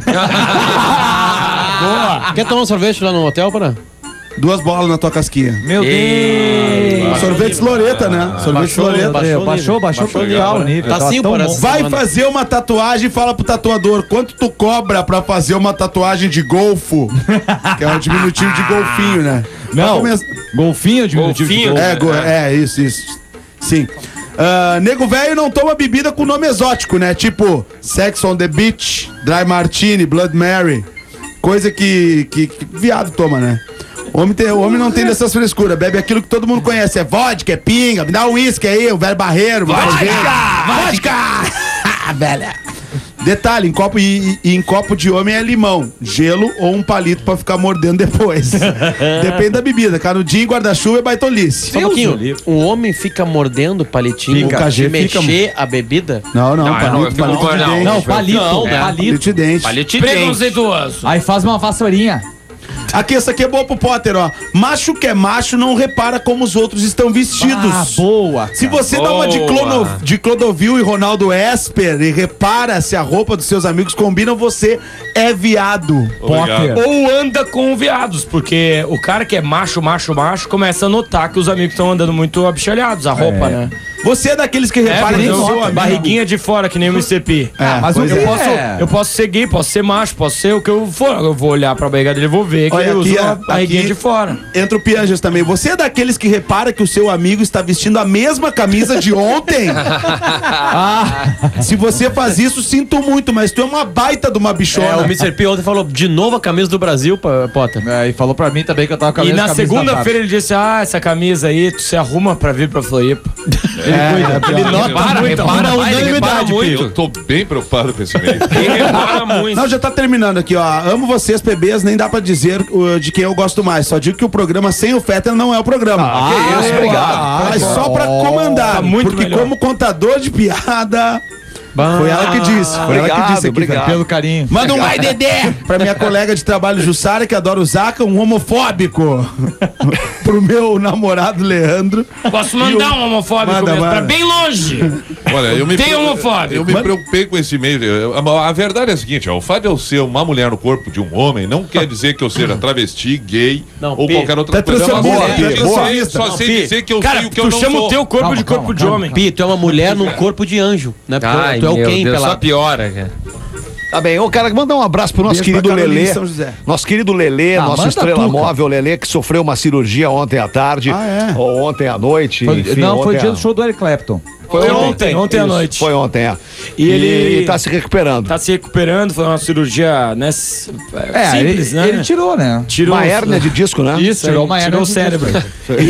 Boa. Quer tomar um sorvete lá no hotel, para? Duas bolas na tua casquinha. Meu Deus. Sorvete Loreta, né? Sorvete Loreta. Baixou, baixou, baixou total o nível. Tá assim, tão parece. bom. Vai fazer uma tatuagem e fala pro tatuador: quanto tu cobra pra fazer uma tatuagem de golfo? Que é um diminutivo de golfinho, né? Não, Vai começar- golfinho, diminutivo de Golfinho. gol. É, go- é, isso, isso. Sim. Ah, nego velho não toma bebida com nome exótico, né? Tipo, Sex on the Beach, Dry Martini, Blood Mary. Coisa que, que, que viado toma, né? O homem, tem, o homem não tem dessas frescuras. Bebe aquilo que todo mundo conhece. É vodka, é pinga. Me dá um uísque aí, o velho barreiro. Vodka! Vodka! Velha. Detalhe, em copo, e, e em copo de homem é limão, gelo ou um palito pra ficar mordendo depois. Depende da bebida. Canudinho, guarda-chuva é baitolice. Só um pouquinho. Um homem fica mordendo o palitinho Fica. pra O K G fica, mexer a bebida? Não, não, Não, palito, não, eu fico palito com- de não, dente. Não, palito, Não, é. palito. Palito de dente. Palito de dente. Preconceituoso. Aí faz uma vassourinha. Aqui, essa aqui é boa pro Potter, ó. Macho que é macho não repara como os outros estão vestidos. Ah, boa. Se você dá uma de, Boa. Clono, de Clodovil e Ronaldo Esper e repara se a roupa dos seus amigos combinam, você é viado. Obrigado. Ou anda com viados, porque o cara que é macho, macho, macho, começa a notar que os amigos estão andando muito abichalhados, a roupa, né? Você é daqueles que reparam porque no eu- seu amigo. barriguinha de fora, que nem o M C P. É, mas pois o Eu é. que posso, É. eu posso ser gay, posso ser macho, posso ser o que eu for. Eu vou olhar pra barriga dele e vou ver que Olha ele aqui, usa ó, uma barriguinha aqui. de fora. Entra o Pianjas também. Você é daqueles que repara que o seu amigo está vestindo a mesma camisa de ontem? Ah, se você faz isso, sinto muito, mas tu é uma baita de uma É, bichona. o mister P ontem falou de novo a camisa do Brasil, Pa- Potter. É, e falou pra mim também que eu tava com a E mesma na camisa da segunda-feira ele disse: ah, essa camisa aí, tu se arruma pra vir pra Floripa. É, Ele nota Repara, muito, repara, arruma vai, ele repara unanimidade, muito. Eu tô bem preocupado com esse meio. Ele repara muito. Não, já tá terminando aqui, ó. Amo vocês, P Bs, nem dá pra dizer uh, de quem eu gosto mais. Só digo que o programa sem o Fetter não é o programa. Ah, que isso, obrigado. Mas só pra comandar. Tá muito porque melhor. como contador de piada... Foi ela que disse. Foi ela que Obrigado, disse aqui, obrigado. velho. Pelo carinho. Manda um ai, Dedé! Pra minha colega de trabalho Jussara, que adora o Zaca, um homofóbico. Pro meu namorado Leandro. Posso mandar um homofóbico Manda, mesmo, manda. pra bem longe. Olha, eu me Tem pre- homofóbico. Eu me preocupei com esse meio. Eu- A, a verdade é a seguinte: ó, o fato de eu ser uma mulher no corpo de um homem não quer dizer que eu seja travesti, gay Não, ou Pi, qualquer outra tá coisa. transformista, Boa, tá Pi, eu sei- transformista. só Não, sei Pi. dizer que eu Cara, sei o que eu tu não chama sou. o teu corpo Calma, de corpo calma, de calma. homem. Pi, tu é uma mulher num corpo de anjo, né? Porque Ai, tu é o meu quem Deus, pela... só piora, cara. Tá bem, ô cara, manda um abraço pro nosso Beijo pra querido Carolina Lelê. de São José. Nosso querido Lelê, Ah, nosso manda estrela tu, cara. móvel Lelê, que sofreu uma cirurgia ontem à tarde. Ah, é? Ou ontem à noite. Foi- enfim, não, foi ontem o dia à- do show do Eric Clapton. Foi ontem, ontem à Isso, noite. Foi ontem, é. E ele- e tá se recuperando. Tá se recuperando, foi uma cirurgia, né? s- É, simples, ele, né? ele tirou, né? tirou Uma hérnia de disco, né? Isso, Tirou tirou, uma hérnia tirou o de cérebro. E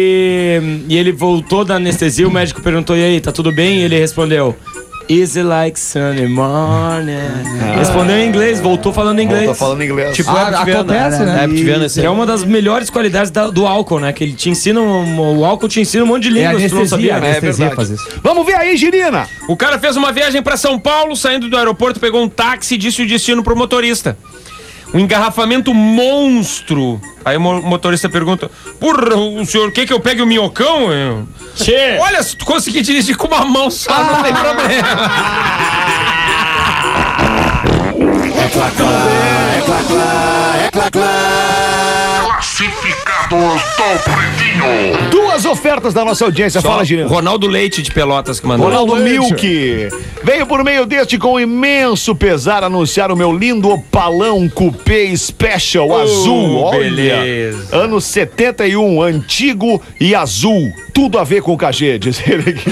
ele e ele voltou da anestesia, o médico perguntou: "E aí, tá tudo bem?" E ele respondeu: "Easy like Sunday morning." Respondeu em inglês, voltou falando inglês. Tô falando inglês. Tipo, Ah, Herbert Viana, acontece, né? Herbert Viana, esse Que é uma das melhores qualidades da- do álcool, né? Que ele te ensina, um- o álcool te ensina um monte de É línguas, tu não anestesia, sabia. anestesia verdade. faz isso. Vamos ver aí, Girina. O cara fez uma viagem pra São Paulo, saindo do aeroporto, pegou um táxi e disse o destino pro motorista. Um engarrafamento monstro. Aí o mo- motorista pergunta: "Porra, o senhor quer que eu pegue o minhocão?" Eu, Tchê. Olha, se tu conseguir dirigir com uma mão só, não tem problema. Classificados do Pretinho. Duas ofertas da nossa audiência. Só Fala, Girino. Ronaldo Leite de Pelotas que mandou. Ronaldo Milk. Venho por meio deste com imenso pesar anunciar o meu lindo Opalão Coupé Special azul. Olha. beleza. Ano setenta e um, antigo e azul. Tudo a ver com o K G, diz ele aqui.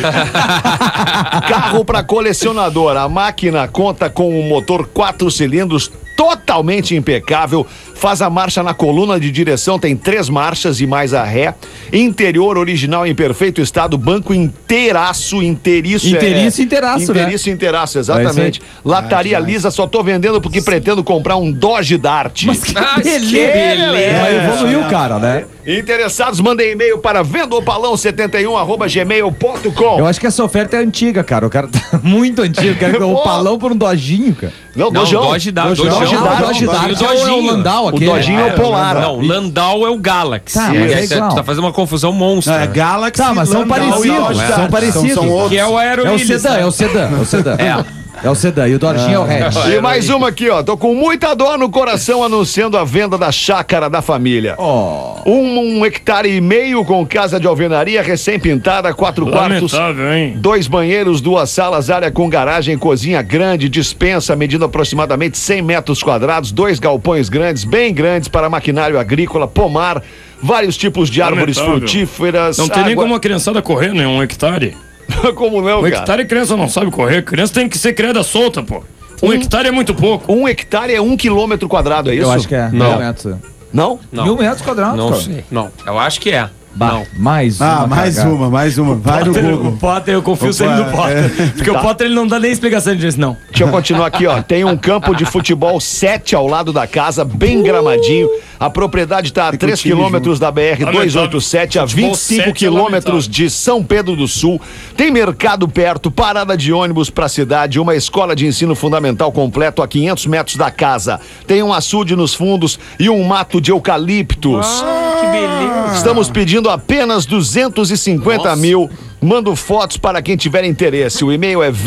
Carro para colecionador. A máquina conta com um motor quatro cilindros totalmente impecável, faz a marcha na coluna de direção, tem três marchas e mais a ré, interior original em perfeito estado, banco inteiraço, inteiriço. Inteiriço, é, inteiraço, inteiriço, inteiraço, exatamente. Lataria lisa, só tô vendendo porque pretendo comprar um Dodge Dart. Mas que Ah, beleza! que beleza. Mas evoluiu, cara, né? Interessados, mandem e-mail para vendopalão setenta e um arroba gmail ponto com. Eu acho que essa oferta é antiga, cara. O cara tá muito antigo. Quero o Pô. palão por um dojinho, cara. Não, Não, Dojão. Dodge Dart. Dojão. Dojão. Dodge Dart. Dodge Dart O é o Dojinho. Landau O aquele. Dojinho é o Polar. Não, o Landau é o Galaxy. Tá, mas é É, igual. tá fazendo uma confusão monstra. Não, é Galaxy. Tá, mas são Landau e parecidos. Dodge Dart. São parecidos. São, são outros. Que é o Aero É o Willis, sedã, né? é o sedã, é o sedã. É. É o sedã. E o Dodginho é o hatch. E mais uma aqui, ó. Tô com muita dor no coração anunciando a venda da chácara da família. Oh. Um, um hectare e meio com casa de alvenaria recém-pintada, quatro quartos, hein? dois banheiros, duas salas, área com garagem, cozinha grande, dispensa medindo aproximadamente cem metros quadrados, dois galpões grandes, bem grandes para maquinário agrícola, pomar, vários tipos de árvores Lamentável. frutíferas. Não tem nem água- como a criançada correr, né? Um hectare. Como não, Um cara? hectare criança não sabe correr. Criança tem que ser criada solta, pô. Um hectare é muito pouco. Um hectare é um quilômetro quadrado, é isso? Eu acho que é. Não. Mil metros. Não? Mil metros quadrados, Não cara. sei. Não. Eu acho que é. Bah, Não. mais Ah, uma mais cagada. uma, mais uma. Vai no Potter, Google. o Potter, eu confio Opa, sempre no Potter. é. Porque o Potter ele não dá nem explicação disso, não. Deixa eu continuar aqui, ó. Tem um campo de futebol sete ao lado da casa, bem gramadinho. A propriedade está a Fica três o time quilômetros da B R duzentos e oitenta e sete, a Futebol vinte e cinco sete é quilômetros lamentável. de São Pedro do Sul. Tem mercado perto, parada de ônibus para a cidade, uma escola de ensino fundamental completo a quinhentos metros da casa. Tem um açude nos fundos e um mato de eucaliptos. Que beleza. Estamos pedindo apenas duzentos e cinquenta mil. Mando fotos para quem tiver interesse. O e-mail é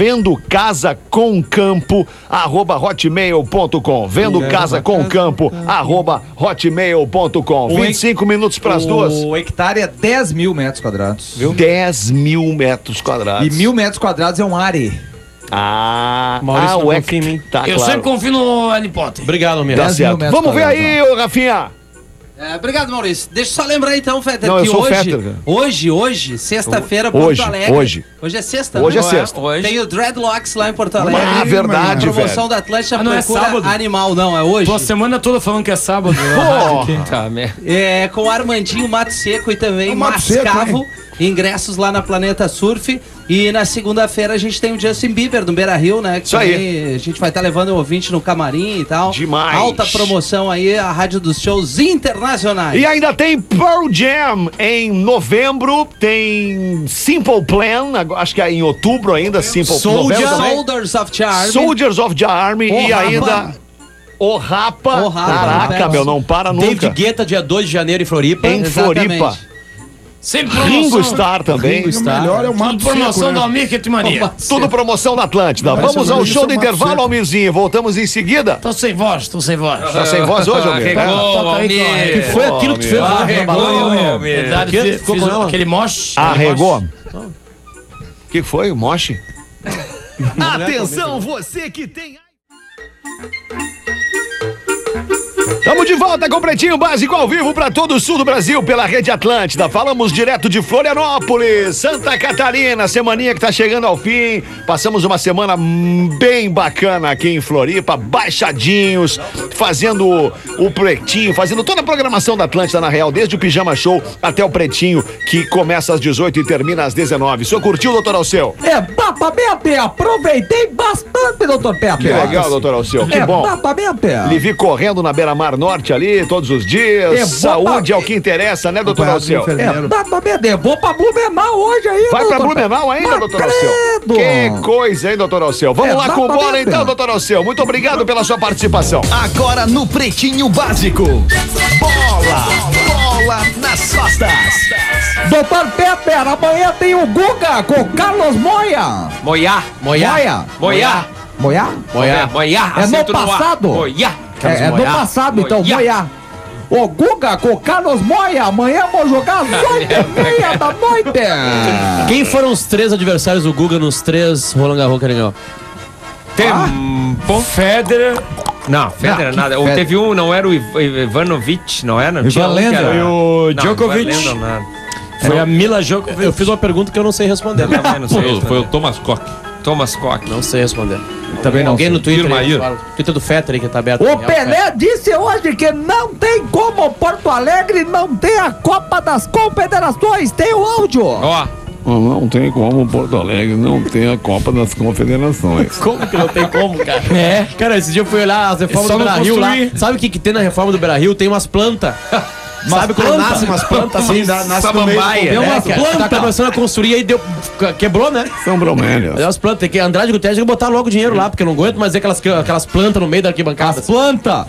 vendocasacomcampo arroba hotmail ponto com. Vendocasacomcampo arroba hotmail ponto com. vinte e cinco minutos para as duas. O hectare é dez mil metros quadrados. Viu? dez mil metros quadrados. E mil metros quadrados é um are. Ah, Maurício ah não o confia em mim. Tá, Eu claro. sempre confio no Harry Potter. Obrigado, meu. Tá dez mil certo. metros Vamos ver quadrados, aí, ô Rafinha. É, obrigado, Maurício. Deixa eu só lembrar então, Fetter, Não, eu que sou o hoje, Fetter, cara. hoje, hoje, sexta-feira, Porto Hoje, Alegre. hoje. Hoje é sexta, Hoje né? é sexta. Hoje. Tem o Dreadlocks lá em Porto Alegre. Ah, verdade, Promoção velho. da Atlântica Ah, não é procura sábado? animal, não, é hoje. Tô a semana toda falando que é sábado. Pô. Tá, merda. É, com Armandinho Mato Seco e também O Mato Seco, Mascavo. Ingressos lá na Planeta Surf. E na segunda-feira a gente tem o Justin Bieber no Beira Rio, né? Que Isso também aí. a gente vai estar levando o ouvinte no camarim e tal. Demais. Alta promoção aí, a rádio dos shows internacionais. E ainda tem Pearl Jam em novembro, tem Simple Plan, agora- acho que é em outubro ainda, Simple Soldier, novembro também. Soldiers of Charm. Soldiers of the Army O e Rapa. ainda O Rapa. O Rapa, Caraca, né? meu, não para nunca. David Guetta, dia dois de janeiro em Floripa. Em Exatamente. Floripa. Sempre promoção. Ringo Starr também. O melhor é o Mato Tudo promoção Seco, do né? Almir que te mania. Tudo promoção da Atlântida. Vai, Vamos seu ao Maurício, show do seu Mato intervalo, Seco. Almirzinho. Voltamos em seguida. Tô sem voz, tô sem voz. Tá sem voz hoje, Almir? Arregou, Almir. Que foi aquilo que tu fez lá no balão, Arregou, verdade. Que- Fiz, ficou fiz com ela? aquele moche. Arregou? O que foi, Moche? Atenção, você que tem... Estamos de volta com o Pretinho Básico ao vivo para todo o sul do Brasil pela Rede Atlântida. Falamos direto de Florianópolis, Santa Catarina, semaninha que tá chegando ao fim. Passamos uma semana hum, bem bacana aqui em Floripa, baixadinhos, fazendo o, o Pretinho, fazendo toda a programação da Atlântida na real, desde o Pijama Show até o Pretinho, que começa às dezoito e termina às dezenove. O senhor curtiu, doutor Alceu? É, papamente, aproveitei bastante, doutor Pepe. Que legal, doutor Alceu, que É, bom. papamente. Lhe vi correndo na beira-mar norte ali, todos os dias. É, Saúde boa- é o que interessa, né, doutor Acompanhado de Alceu? enfermeiro. É, papamente, eu vou pra Blumenau hoje aí, Vai pra doutor Blumenau Pepe. ainda, Mas doutor Alceu? credo. Que coisa, hein, doutor Alceu? Vamos É, lá dá com pra bola ver, então, né? doutor Alceu. Muito obrigado pela sua participação. Agora no Pretinho Básico. Bola! Bola nas costas. Doutor Pepe, amanhã tem o Guga com o Carlos Moia. Moiá. Moiá. Moia. Moiá. Moia? Moiá. Moiá. É no Acento ar. passado. Moiá. É, é do Moiá. passado, então, Moiá. Moia. O Guga com o Carlos Moia. Amanhã vou jogar às oito e meia da noite. Quem foram os três adversários do Guga nos três Roland Garros, Caringão? Tempo. Federer. Não, Federer Não, nada. Ou Federer. teve um, não era o Iv- Ivanovic, não era? Não Ivan um que era- Lendl. E o Não, Djokovic. Ivan Lendl, nada. Foi a Mila Djokovic. Eu fiz uma pergunta que eu não sei responder. Eu também não sei Foi, o- responder. foi o Thomas Koch. Thomas Koch. Não sei responder. Também não. Alguém no Twitter, Firma aí, aí. fala. Twitter do Fetter aí que tá aberto. O Real Fetter. Pelé disse hoje que não tem como Porto Alegre não ter a Copa das Confederações. Tem o áudio. Ó, Não tem como Porto Alegre não ter a Copa das Confederações. Como que não tem como, cara? É. Cara, esse dia eu fui olhar as reformas É só do não Beira-Rio lá. construir. Sabe o que, que tem na reforma do Beira-Rio? Tem umas plantas. Sabe quando planta? nasce umas plantas assim? Sim, nasce no meio. Samambaia. Deu né? umas plantas. Tá começando a construir aí, deu, quebrou, né? São bromélias. Deu umas plantas. Tem que Andrade Guterres tem que botar logo dinheiro lá, porque eu não aguento mais ver aquelas, aquelas plantas no meio da arquibancada. As plantas.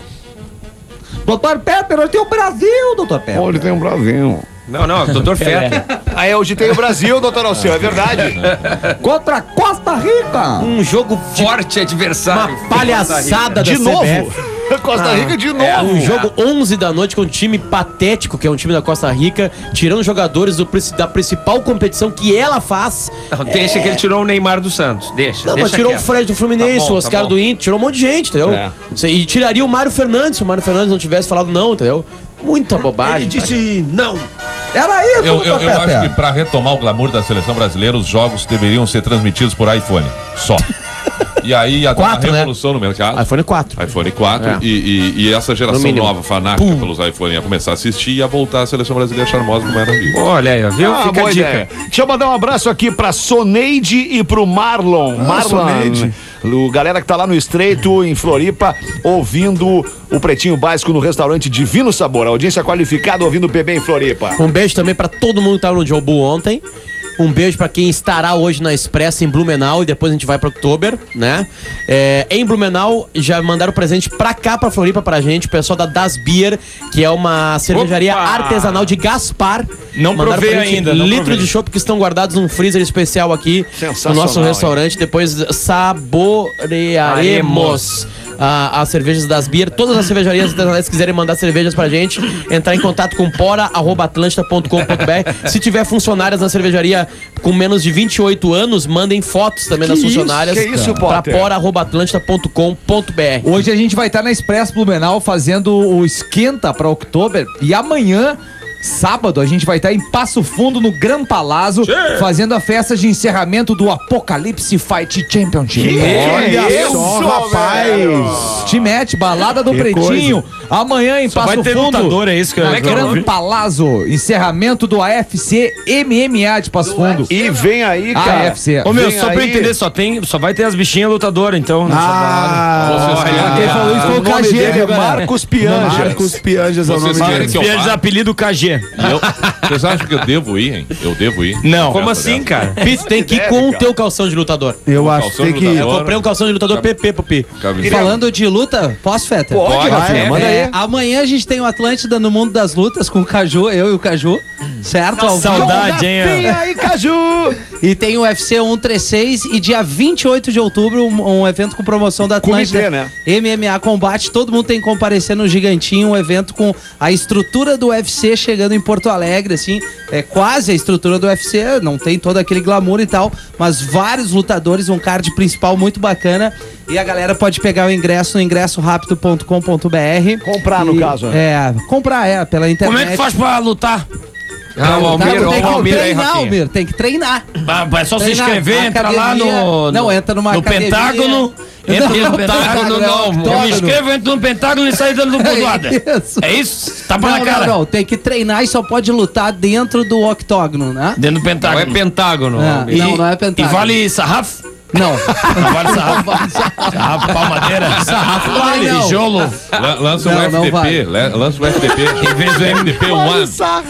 Doutor Peter, hoje tem o Brasil, doutor Peter. Onde tem o Brasil. Não, não, doutor Fetter. Aí hoje tem o Brasil, doutor Alceu, é verdade. Contra a Costa Rica. Um jogo Forte adversário. Uma palhaçada da De C B F. novo. Costa Rica de novo. É um jogo onze da noite com um time patético, que é um time da Costa Rica, tirando jogadores do, princi- da principal competição que ela faz. Não, deixa que ele tirou o Neymar do Santos. Deixa. Não, deixa mas tirou quieto. o Fred do Fluminense, Tá bom, o Oscar tá bom. do Inter, tirou um monte de gente, entendeu? É. E tiraria o Mário Fernandes, se o Mário Fernandes não tivesse falado não, entendeu? Muita bobagem. disse não. Era isso, Eu, eu, doutor eu acho Peter. que para retomar o glamour da seleção brasileira, os jogos deveriam ser transmitidos por iPhone. Só. E aí ia dar uma Quatro, né? revolução no mercado. iPhone quatro. iPhone quatro É. e, e- e essa No geração mínimo. nova, fanática pelos iPhone, ia começar a assistir e ia voltar a seleção brasileira charmosa como era antiga. Olha aí, ó, viu? Ah, Fica a boa dica. ideia. Deixa eu mandar um abraço aqui pra Soneide e pro Marlon. Marlon, Soneide. o galera que tá lá no Estreito, em Floripa, ouvindo o Pretinho Básico no restaurante Divino Sabor. A audiência qualificada ouvindo o P B em Floripa. Um beijo também pra todo mundo que tava no Jobu ontem. Um beijo pra quem estará hoje na Expressa em Blumenau e depois a gente vai pra Oktober, né? É, em Blumenau já mandaram presente pra cá, pra Floripa, pra gente, o pessoal da Das Beer, que é uma cervejaria Opa! artesanal de Gaspar. Não Mandaram provei pra gente ainda, não litro provei. de chopp que estão guardados num freezer especial aqui no Sensacional, nosso hein? restaurante. Depois saborearemos a- as cervejas das Beer. Todas as cervejarias artesanais que quiserem mandar cervejas pra gente, entrar em contato com pora arroba atlântida ponto com ponto b r. Se tiver funcionárias na cervejaria com menos de vinte e oito anos, mandem fotos também das isso? funcionárias Que isso, pra Potter? pora arroba atlântida ponto com ponto b r. Hoje a gente vai estar na Expresso Blumenau fazendo o esquenta para Oktober e amanhã, sábado, a gente vai estar em Passo Fundo, no Gran Palazzo, fazendo a festa de encerramento do Apocalipse Fight Championship. Olha isso, só, rapaz. Te mete, balada do Que Pretinho. Amanhã em Só Passo vai ter Fundo. lutador, é isso que eu no que eu Gran ouvi? Palazzo, encerramento do A F C M M A de Passo Fundo. E vem aí, A cara. F C. Ô meu, Vem só pra eu aí. entender, só, tem, só vai ter as bichinhas lutadoras, então. nessa Ah, Vocês Quem falou isso foi o O nome K G, dele é viu, galera? Marcos Pianjas. Marcos Pianjas é o Vocês nome querem dele. que eu balada. Eles vá? apelido K G. Eu- Vocês acham que eu devo ir, hein? Eu devo ir? Não. Como assim, cara? Pete, tem que ir com o teu calção de lutador. Eu acho que calção tem de que. lutador. Eu comprei um calção de lutador P P pro Pi. Camiseta. Falando de luta, posso, Feta? Pode, Pode, Rafinha, é, manda É, aí. amanhã a gente tem o Atlântida no Mundo das Lutas com o Caju, eu e o Caju, certo? Ao vivo. Saudade, hein? Vem ó. aí, Caju. E tem o U F C cento e trinta e seis e dia vinte e oito de outubro um, um evento com promoção da Atlântida. Comitê, né? M M A Combate, todo mundo tem que comparecer no Gigantinho, um evento com a estrutura do U F C chegando em Porto Alegre, assim, é quase a estrutura do U F C, não tem todo aquele glamour e tal, mas vários lutadores, um card principal muito bacana e a galera pode pegar o ingresso no ingresso rápido ponto com ponto b r. Comprar, no E- caso, né? É, comprar, é, pela internet. Como é que faz pra lutar? Ah, o Tá, Almir, tem que o Almir aí, treinar, Rafinha. Almir, tem que treinar. Ah, É só se Treinar. inscrever, entra lá no, no. Não, entra numa No academia. Pentágono. Entra Não, no não, Pentágono, não, não. não, Eu me inscrevo, entro no Pentágono e saio dando bolada. É isso. É isso? Tapa Não, na cara. não, não, tem que treinar e só pode lutar dentro do octógono, né? Dentro do Não é Pentágono. pentágono. É. Almir. Não, não é E pentágono. vale sarrafo? Não. Não vale sarrafo. Sarrafo, palmadeira. Sarrafo Vai, vale. não. Tijolo. Lan- Lança Não, o não F D P. vale. le- Lança o F D P. Em vez do F D P um.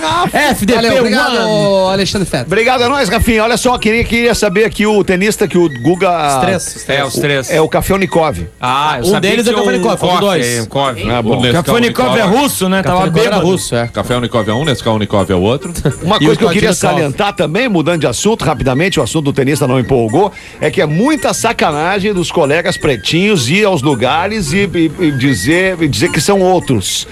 F D P Valeu, obrigado, One. Alexandre Feta. Obrigado a nós, Rafinha. Olha só, queria, queria saber aqui o tenista que o Guga... Os três. É, os três. É o Cafeonikov. Ah, eu Um sabia deles que é o Kafelnikov, Koff, faltam dois. é, um Koff. Ah, bom. Kafelnikov é russo, né? Tava Kafelnikov era bêbado. russo, é. Café Unicov é um, Nescau Unicov é o outro. Uma E coisa o que eu queria Tadinho salientar também, mudando de assunto rapidamente, o assunto do tenista não empolgou, é que é muita sacanagem dos colegas pretinhos ir aos lugares e, e- e dizer, e dizer que são outros.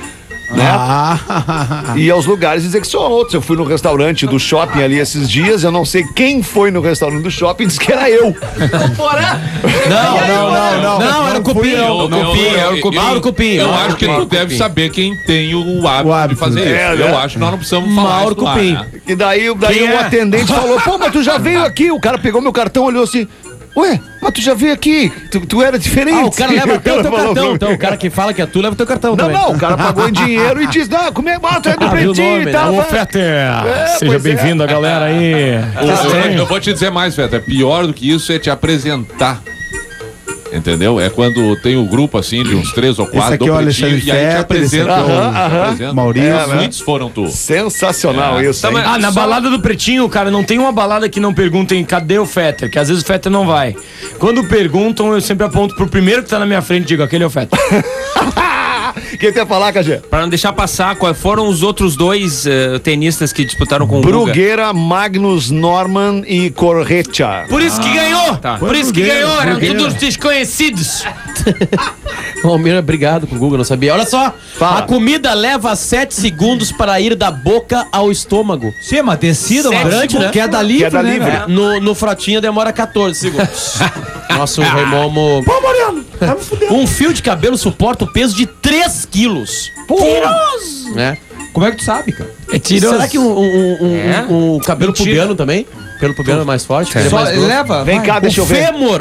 né? Ah. E aos lugares dizer que são outros. Eu fui no restaurante do shopping ali esses dias, eu não sei quem foi no restaurante do shopping e disse que era eu. Não, não, não, não. Não, era o Cupim. Eu, Não, eu, Cupim, eu, era o Cupim. eu- Mauro Cupim. Eu Mauro acho que Cupim. tu deve saber quem tem o hábito, O hábito, de fazer né? isso. É, Eu né? acho que nós não precisamos falar Mauro isso lá, Cupim. né? E daí, daí Quem o é? atendente falou, pô, mas tu já veio aqui. O cara pegou meu cartão, olhou assim, ué, mas tu já veio aqui. Tu, tu era diferente. Ah, o cara leva até o teu Falou cartão. pra Então, mim. o cara que fala que é tu, leva o teu cartão Não, também. não, o cara pagou em dinheiro e disse, não, como é, ah, tu é do Ah, viu o pretinho nome, e tal. Ô, né? Fetter, É, seja pois bem-vindo, a galera aí. Eu, eu- eu vou te dizer mais, Feta. Pior do que isso é te apresentar. Entendeu? É quando tem o grupo assim de uns três ou quatro aqui do é o Pretinho, Alexandre e aí te Fetter, apresenta. esse aqui é o te apresenta. Maurício. É, muitos foram tu. Sensacional É. isso, Tá, hein? mas- Ah, na Só- balada do Pretinho, cara, não tem uma balada que não perguntem cadê o Fetter, que às vezes o Fetter não vai. Quando perguntam, eu sempre aponto pro primeiro que tá na minha frente e digo, aquele é o Fetter. Quem quer falar, Cajé? Pra não deixar passar, quais foram os outros dois eh, tenistas que disputaram com o Guga? Brugueira, Magnus Norman e Correia. Por isso que ganhou! tá. Por isso que Brugueira, ganhou, eram Brugueira. todos desconhecidos. O Almir, obrigado com o Google, não sabia. Olha só, Fala. a comida leva sete segundos para ir da boca ao estômago. Sim, uma descida, uma Sete grande, segundos. né? Queda livre, Queda né, livre. velho? No, no Frotinha demora quatorze segundos. Nosso Rei Momo. Pô, Mariano, um fio de cabelo suporta o peso de três quilos. Tiroso! Né? Como é que tu sabe, cara? É tiroso. Será que um, um, um, É? um- um cabelo Mentira. pubiano também? Pelo pubiano é mais forte? Ele é Só mais grosso. leva. Vem vai. cá, deixa o eu ver. fêmur.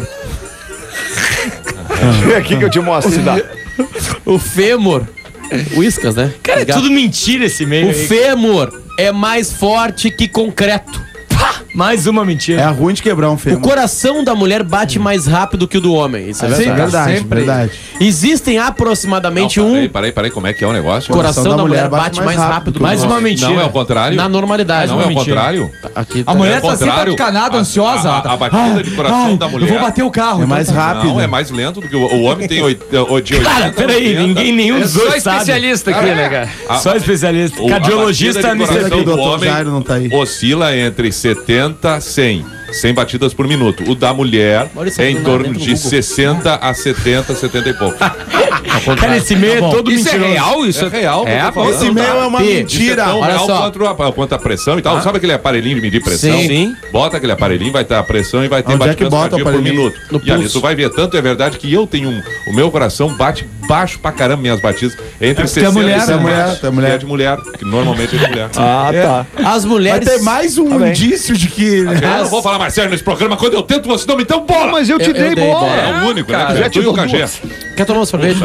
Vem aqui que eu te mostro. se dá. O fêmur. Whiskas, né? Cara, é Gato. tudo mentira esse meio O aí. fêmur é mais forte que concreto. Mais uma É mentira. ruim de quebrar um O fêmur. coração da mulher bate mais rápido que o do homem. Isso é Sim, verdade. verdade, sempre. verdade. Existem Não, aproximadamente peraí, um peraí, peraí, como é que é o negócio? coração da, mulher bate mais rápido. Mais que o uma nosso. mentira. Não é o contrário? Na normalidade. Não é o mentira. contrário? Aqui A tá- mulher É o tá sempre contrário. atucanada, A- ansiosa. a- ela tá- a batida de coração ai, da Eu mulher- vou bater o carro. É mais então tá. rápido. Não, é mais lento do que o, o homem tem oit- o de oitenta. Cara, peraí, noventa. ninguém, nenhum dos Só dois sabe. especialista aqui, né, cara? A- Só especialista. o- a Cardiologista batida de me coração aqui, do doutor homem Jairo não tá aí. oscila entre setenta e cem. cem batidas por minuto. O da mulher Maurício, é em do torno nada, entra no de Google. sessenta a setenta, setenta e pouco. Cara, esse meio é todo Isso é mentiroso. real? Isso É real, É, eu tô falando. Esse e-mail é uma Pi, Isso é mentira. tão Olha real só. quanto a, quanto a pressão e tal. Sabe aquele aparelhinho de medir pressão? Sim. Sim. Bota aquele aparelhinho, vai ter a pressão e vai ter Onde é que batimentos bota o cardíacos por aparelhinho? minuto. No E ali pulso. tu vai ver, tanto é verdade que eu tenho um... O meu coração bate baixo pra caramba minhas batidas. Entre porque é sessenta mulher, e né? setenta. Mulher, é mulher. É de mulher, que normalmente é de mulher. Ah, tá. As Vai mulheres. ter mais um bem. indício de que. Eu não vou falar mais sério nesse programa. Quando eu tento, você não me dá bola. Mas eu te Eu- eu dei dei bola. bola. É o único, né? cara, cara? já te Tu e o dou Cagé. duas. Quer tomar uma cerveja?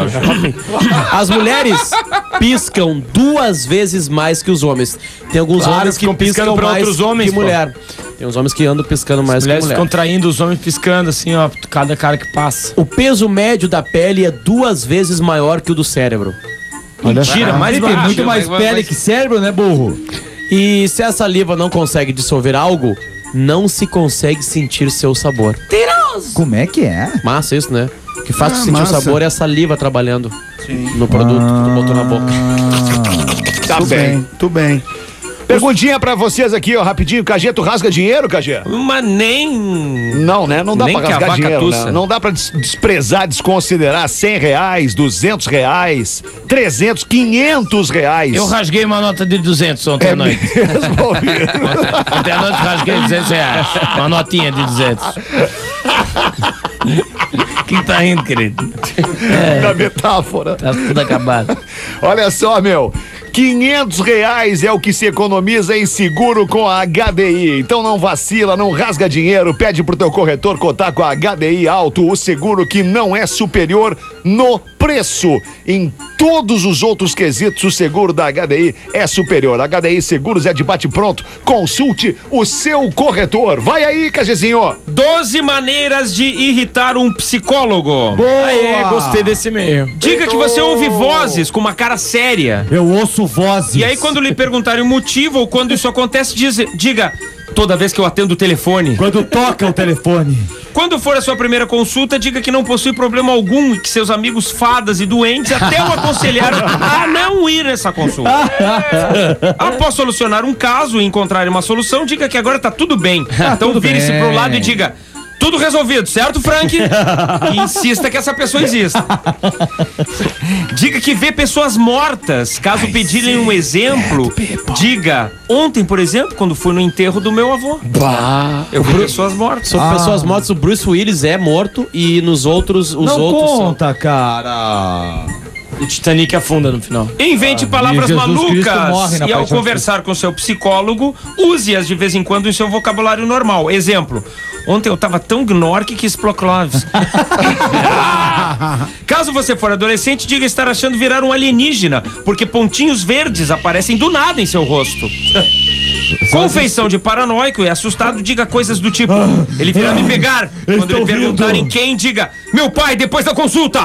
As mulheres piscam duas vezes mais que os homens. Tem alguns Claro, homens que ficam piscando piscam pra mais outros homens, que pô. mulher. Tem uns homens que andam piscando mais As que mulheres mulher. ficam traindo os homens piscando assim, ó, cada cara que passa. O peso médio da pele é duas vezes maior que o do cérebro. Mentira, mais Ele tem baixo. muito mais mas- pele mas- que cérebro, né, burro? E se a saliva não consegue dissolver algo, não se consegue sentir seu sabor. Como é que é? Massa isso, né? O que faz Ah, tu sentir massa. o sabor é a saliva trabalhando no produto que tu botou na boca. Tá Tudo bem. bem, tudo bem. Perguntinha pra vocês aqui, ó, rapidinho. Cajé, tu rasga dinheiro, Cajé? Mas nem. Não, né? Não dá Nem pra que a rasgar vaca dinheiro, tussa. né? Não dá pra des- desprezar, desconsiderar cem reais, duzentos reais, trezentos, quinhentos reais. Eu rasguei uma nota de duzentos ontem à noite. Mesmo, ouvido. Ontem à noite rasguei duzentos reais. Uma notinha de duzentos. Quem tá rindo, querido? Da metáfora. Tá tudo acabado. Olha só, meu. quinhentos reais é o que se economiza em seguro com a H D I. Então não vacila, não rasga dinheiro. Pede pro teu corretor cotar com a H D I Auto o seguro que não é superior no preço. Em todos os outros quesitos, o seguro da H D I é superior. H D I Seguros é de bate-pronto. Consulte o seu corretor. Vai aí, Cajezinho. doze maneiras de irritar um psicólogo. Aê, gostei desse meio. Diga que você ouve vozes com uma cara séria. Eu ouço vozes. E aí, quando lhe perguntarem o motivo ou quando isso acontece, diz, diga: toda vez que eu atendo o telefone. Quando toca o telefone. Quando for a sua primeira consulta, diga que não possui problema algum e que seus amigos fadas e doentes até o aconselharam a não ir nessa consulta. Após solucionar um caso e encontrar uma solução, diga que agora tá tudo bem. Então tudo vire-se bem. pro lado e diga: Tudo resolvido, certo, Frank? E insista que essa pessoa exista. Diga que vê pessoas mortas. Caso pedirem um exemplo, diga: ontem, por exemplo, quando fui no enterro do meu avô. Bah. Eu vi pessoas mortas. Sobre ah. pessoas mortas, o Bruce Willis é morto e nos outros, os Não outros conta, são... cara. O Titanic afunda no final. Invente ah, palavras malucas e ao conversar com seu psicólogo, use-as de vez em quando em seu vocabulário normal. Exemplo: ontem eu tava tão gnork que explocloves. Caso você for adolescente, diga estar achando virar um alienígena, porque pontinhos verdes aparecem do nada em seu rosto. Com feição de paranoico e assustado, diga coisas do tipo: ele virá me pegar. Quando ele perguntarem quem, diga: meu pai, depois da consulta.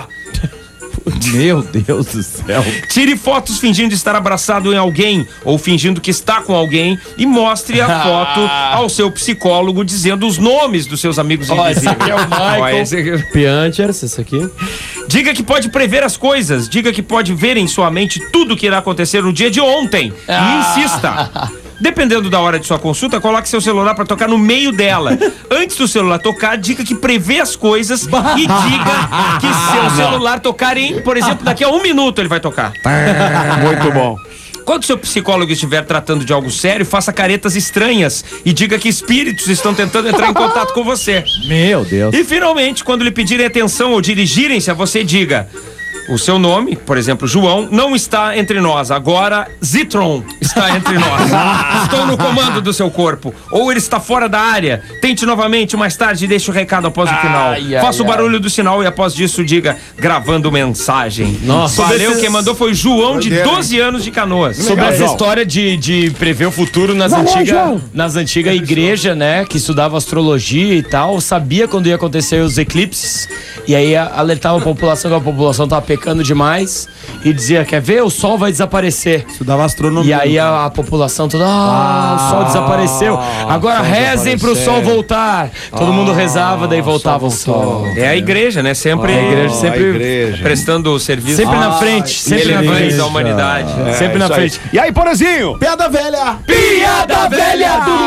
Meu Deus do céu. Tire fotos fingindo estar abraçado em alguém ou fingindo que está com alguém e mostre a foto ao seu psicólogo dizendo os nomes dos seus amigos invisíveis. Esse aqui é o Michael. Esse aqui... Pianchers, esse aqui. Diga que pode prever as coisas. Diga que pode ver em sua mente tudo que irá acontecer no dia de ontem. Ah. E insista. Dependendo da hora de sua consulta, coloque seu celular pra tocar no meio dela. Antes do celular tocar, diga que prevê as coisas e diga que seu celular tocar em, por exemplo, daqui a um minuto ele vai tocar. Muito bom. Quando seu psicólogo estiver tratando de algo sério, faça caretas estranhas e diga que espíritos estão tentando entrar em contato com você. Meu Deus. E finalmente, quando lhe pedirem atenção ou dirigirem-se a você, diga: o seu nome, por exemplo, João, não está entre nós. Agora, Zitron está entre nós. Estou no comando do seu corpo. Ou ele está fora da área. Tente novamente mais tarde e deixe o recado após o final. Ai, ai, Faça o barulho ai. do sinal e após disso diga: gravando mensagem. Nossa. Valeu, esses... quem mandou foi João, de doze anos, de Canoas. Sobre essa história de, de prever o futuro nas antigas nas antigas igrejas, né, que estudava astrologia e tal, sabia quando ia acontecer os eclipses e aí alertava a população que a população estava pecando demais e dizia: quer ver? O sol vai desaparecer. Estudava astronomia. E aí a, a população toda: ah, ah, o sol desapareceu. Agora rezem pro sol voltar. Todo ah, mundo rezava, daí voltava o sol. sol. É a igreja, né? Sempre ah, a igreja sempre a igreja. prestando serviço. Sempre ah, na frente, sempre na frente da humanidade. É, sempre na frente. Aí. E aí, Porazinho? Piada velha. Piada velha do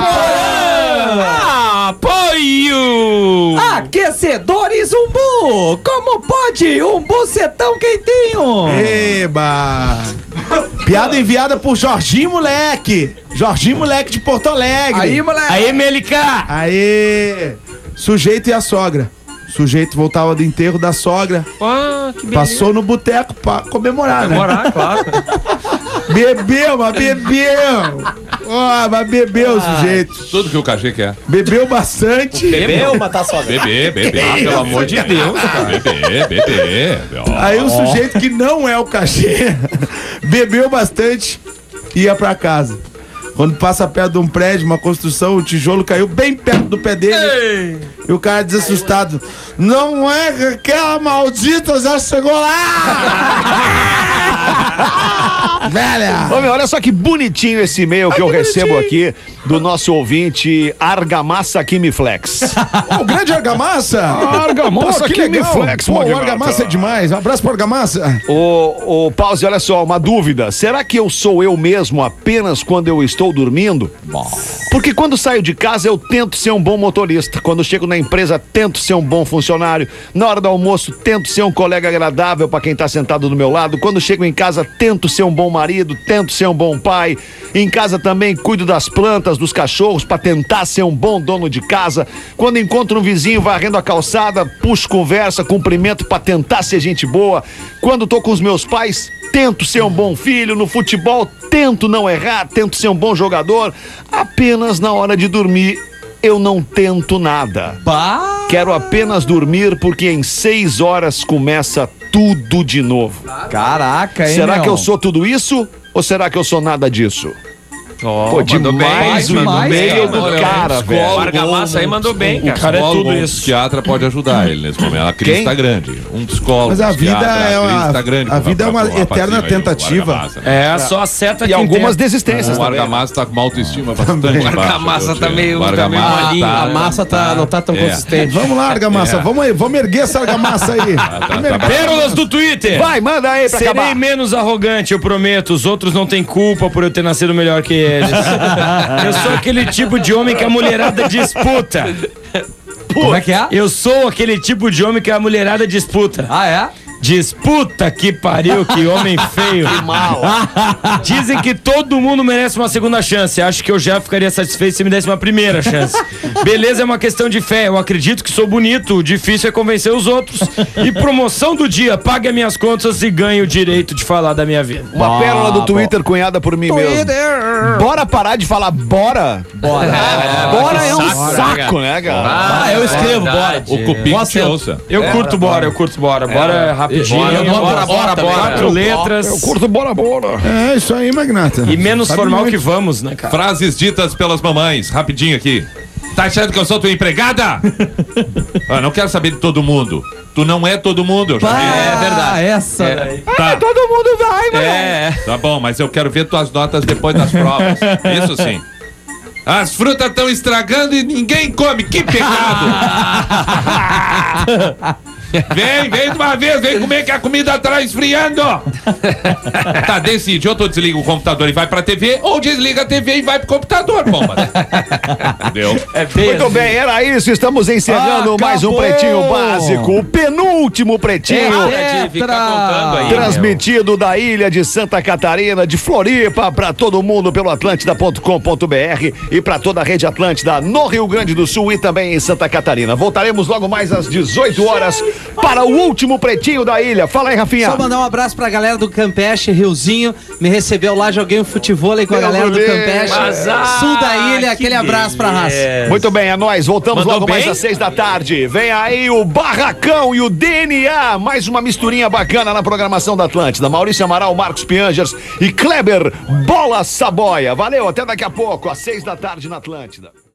Porã. Apoio. Aquecedores Umbu. Como pode umbu ser tão quentinho? Eba! Piada enviada por Jorginho Moleque. Jorginho Moleque de Porto Alegre. Aí, moleque. Aí, Melica. Aí. Sujeito e a sogra. Sujeito voltava do enterro da sogra. Ah, que beleza. Passou no boteco pra comemorar, comemorar, né? Comemorar, claro. Bebeu, mas bebeu. Ó, oh, mas bebeu o sujeito. Tudo que o cachê quer. Bebeu bastante. Bebeu, matar a sogra. Beber, beber. Ah, pelo amor de Deus, cara. Beber, beber. Aí o sujeito que não é o cachê bebeu bastante e ia pra casa. Quando passa perto de um prédio, uma construção, o tijolo caiu bem perto do pé dele. Ei. E o cara desassustado: não é que aquela maldita já chegou lá! Velha! Ô, meu, olha só que bonitinho esse e-mail que eu recebo aqui do nosso ouvinte Argamassa Quimiflex. O grande Argamassa! Argamassa Pô, que Quimiflex, legal. Pô, o Argamassa é demais. Um abraço pro Argamassa. Ô, ô, Pause, olha só, uma dúvida. Será que eu sou eu mesmo apenas quando eu estou dormindo? Bom. Porque quando saio de casa eu tento ser um bom motorista. Quando chego na empresa, tento ser um bom funcionário. Na hora do almoço, tento ser um colega agradável para quem tá sentado do meu lado. Quando chego em casa, tento ser um bom marido, tento ser um bom pai. Em casa também cuido das plantas, dos cachorros, para tentar ser um bom dono de casa. Quando encontro um vizinho varrendo a calçada, puxo conversa, cumprimento para tentar ser gente boa. Quando tô com os meus pais, tento ser um bom filho. No futebol, tento não errar, tento ser um bom jogador. Apenas na hora de dormir, eu não tento nada. Bah. Quero apenas dormir porque em seis horas começa tudo de novo. Caraca, hein, Será meu? que eu sou tudo isso ou será que eu sou nada disso? Oh, Pô, demais, bem, mano, meio do Olha, cara, um velho. O Argamassa aí mandou bem, cara. O cara é tudo isso. Um psiquiatra pode ajudar ele nesse momento. A crise Quem? tá grande. Um psicólogo, Mas a vida é a uma, crise tá grande. a vida é uma pra- pra- eterna pra- tentativa. o Argamassa, É, né? só acerta E quem algumas tem. desistências O também. Argamassa tá com uma autoestima bastante Também. baixa. O Argamassa tá meio- O tá meio Argamassa molinho. tá- A massa tá, não tá tão É. consistente. Vamos lá, Argamassa. É. Vamos aí, vamos erguer essa argamassa aí. Tá, tá, Vamos tá erguer. Pérolas do Twitter. Vai, manda aí pra Serei acabar. menos arrogante, eu prometo. Os outros não têm culpa por eu ter nascido melhor que eles. Eu sou aquele tipo de homem que a mulherada disputa. Como é que é? Eu sou aquele tipo de homem que a mulherada disputa. Ah, é? Disputa que pariu, que homem feio. Que mal. Dizem que todo mundo merece uma segunda chance. Acho que eu já ficaria satisfeito se me desse uma primeira chance. Beleza é uma questão de fé. Eu acredito que sou bonito. O difícil é convencer os outros. E promoção do dia: pague as minhas contas e ganhe o direito de falar da minha vida. Uma pérola do Twitter cunhada por mim mesmo. Bora parar de falar bora? Bora. É, bora é um saco, saco né, cara? Ah, eu escrevo, bora. O cupim que te ouça. Eu curto bora, eu curto bora. Bora é rapidinho. Bora, bora, bora, bora. Quatro letras. Eu curto bora, bora. É isso aí, Magnata. E menos Sabe formal muito. que vamos, né, cara? Frases ditas pelas mamães, rapidinho aqui. Tá achando que eu sou tua empregada? Ah, não quero saber de todo mundo. Tu não é todo mundo, eu já vi. É verdade. Essa daí. Tá. Todo mundo vai, mano. É. Tá bom, mas eu quero ver tuas notas depois das provas. Isso sim. As frutas estão estragando e ninguém come. Que pecado! Vem, vem de uma vez, vem comer que a comida tá esfriando. Tá, decide, ou tu desliga o computador e vai pra T V, ou desliga a T V e vai pro computador, bomba. Entendeu? É bem Muito assim. bem, era isso. Estamos encerrando Acabou. mais um Pretinho Básico, o penúltimo Pretinho. É de ficar contando aí, Transmitido da ilha de Santa Catarina, de Floripa, pra todo mundo pelo atlântida ponto com ponto br e pra toda a rede Atlântida no Rio Grande do Sul e também em Santa Catarina. Voltaremos logo mais às dezoito horas para o último Pretinho da ilha. Fala aí, Rafinha. Só mandar um abraço pra galera do Campeche, Riozinho. Me recebeu lá, joguei um futevôlei com a Meu galera do Deus. Campeche. Mas, ah, Sul da ilha, que aquele abraço pra raça. beleza. Muito bem, é nóis. Voltamos Mandou logo mais bem? às seis da tarde. Vem aí o Barracão e o D N A. Mais uma misturinha bacana na programação da Atlântida. Maurício Amaral, Marcos Piangers e Kleber Bola Saboia. Valeu, até daqui a pouco, às seis da tarde na Atlântida.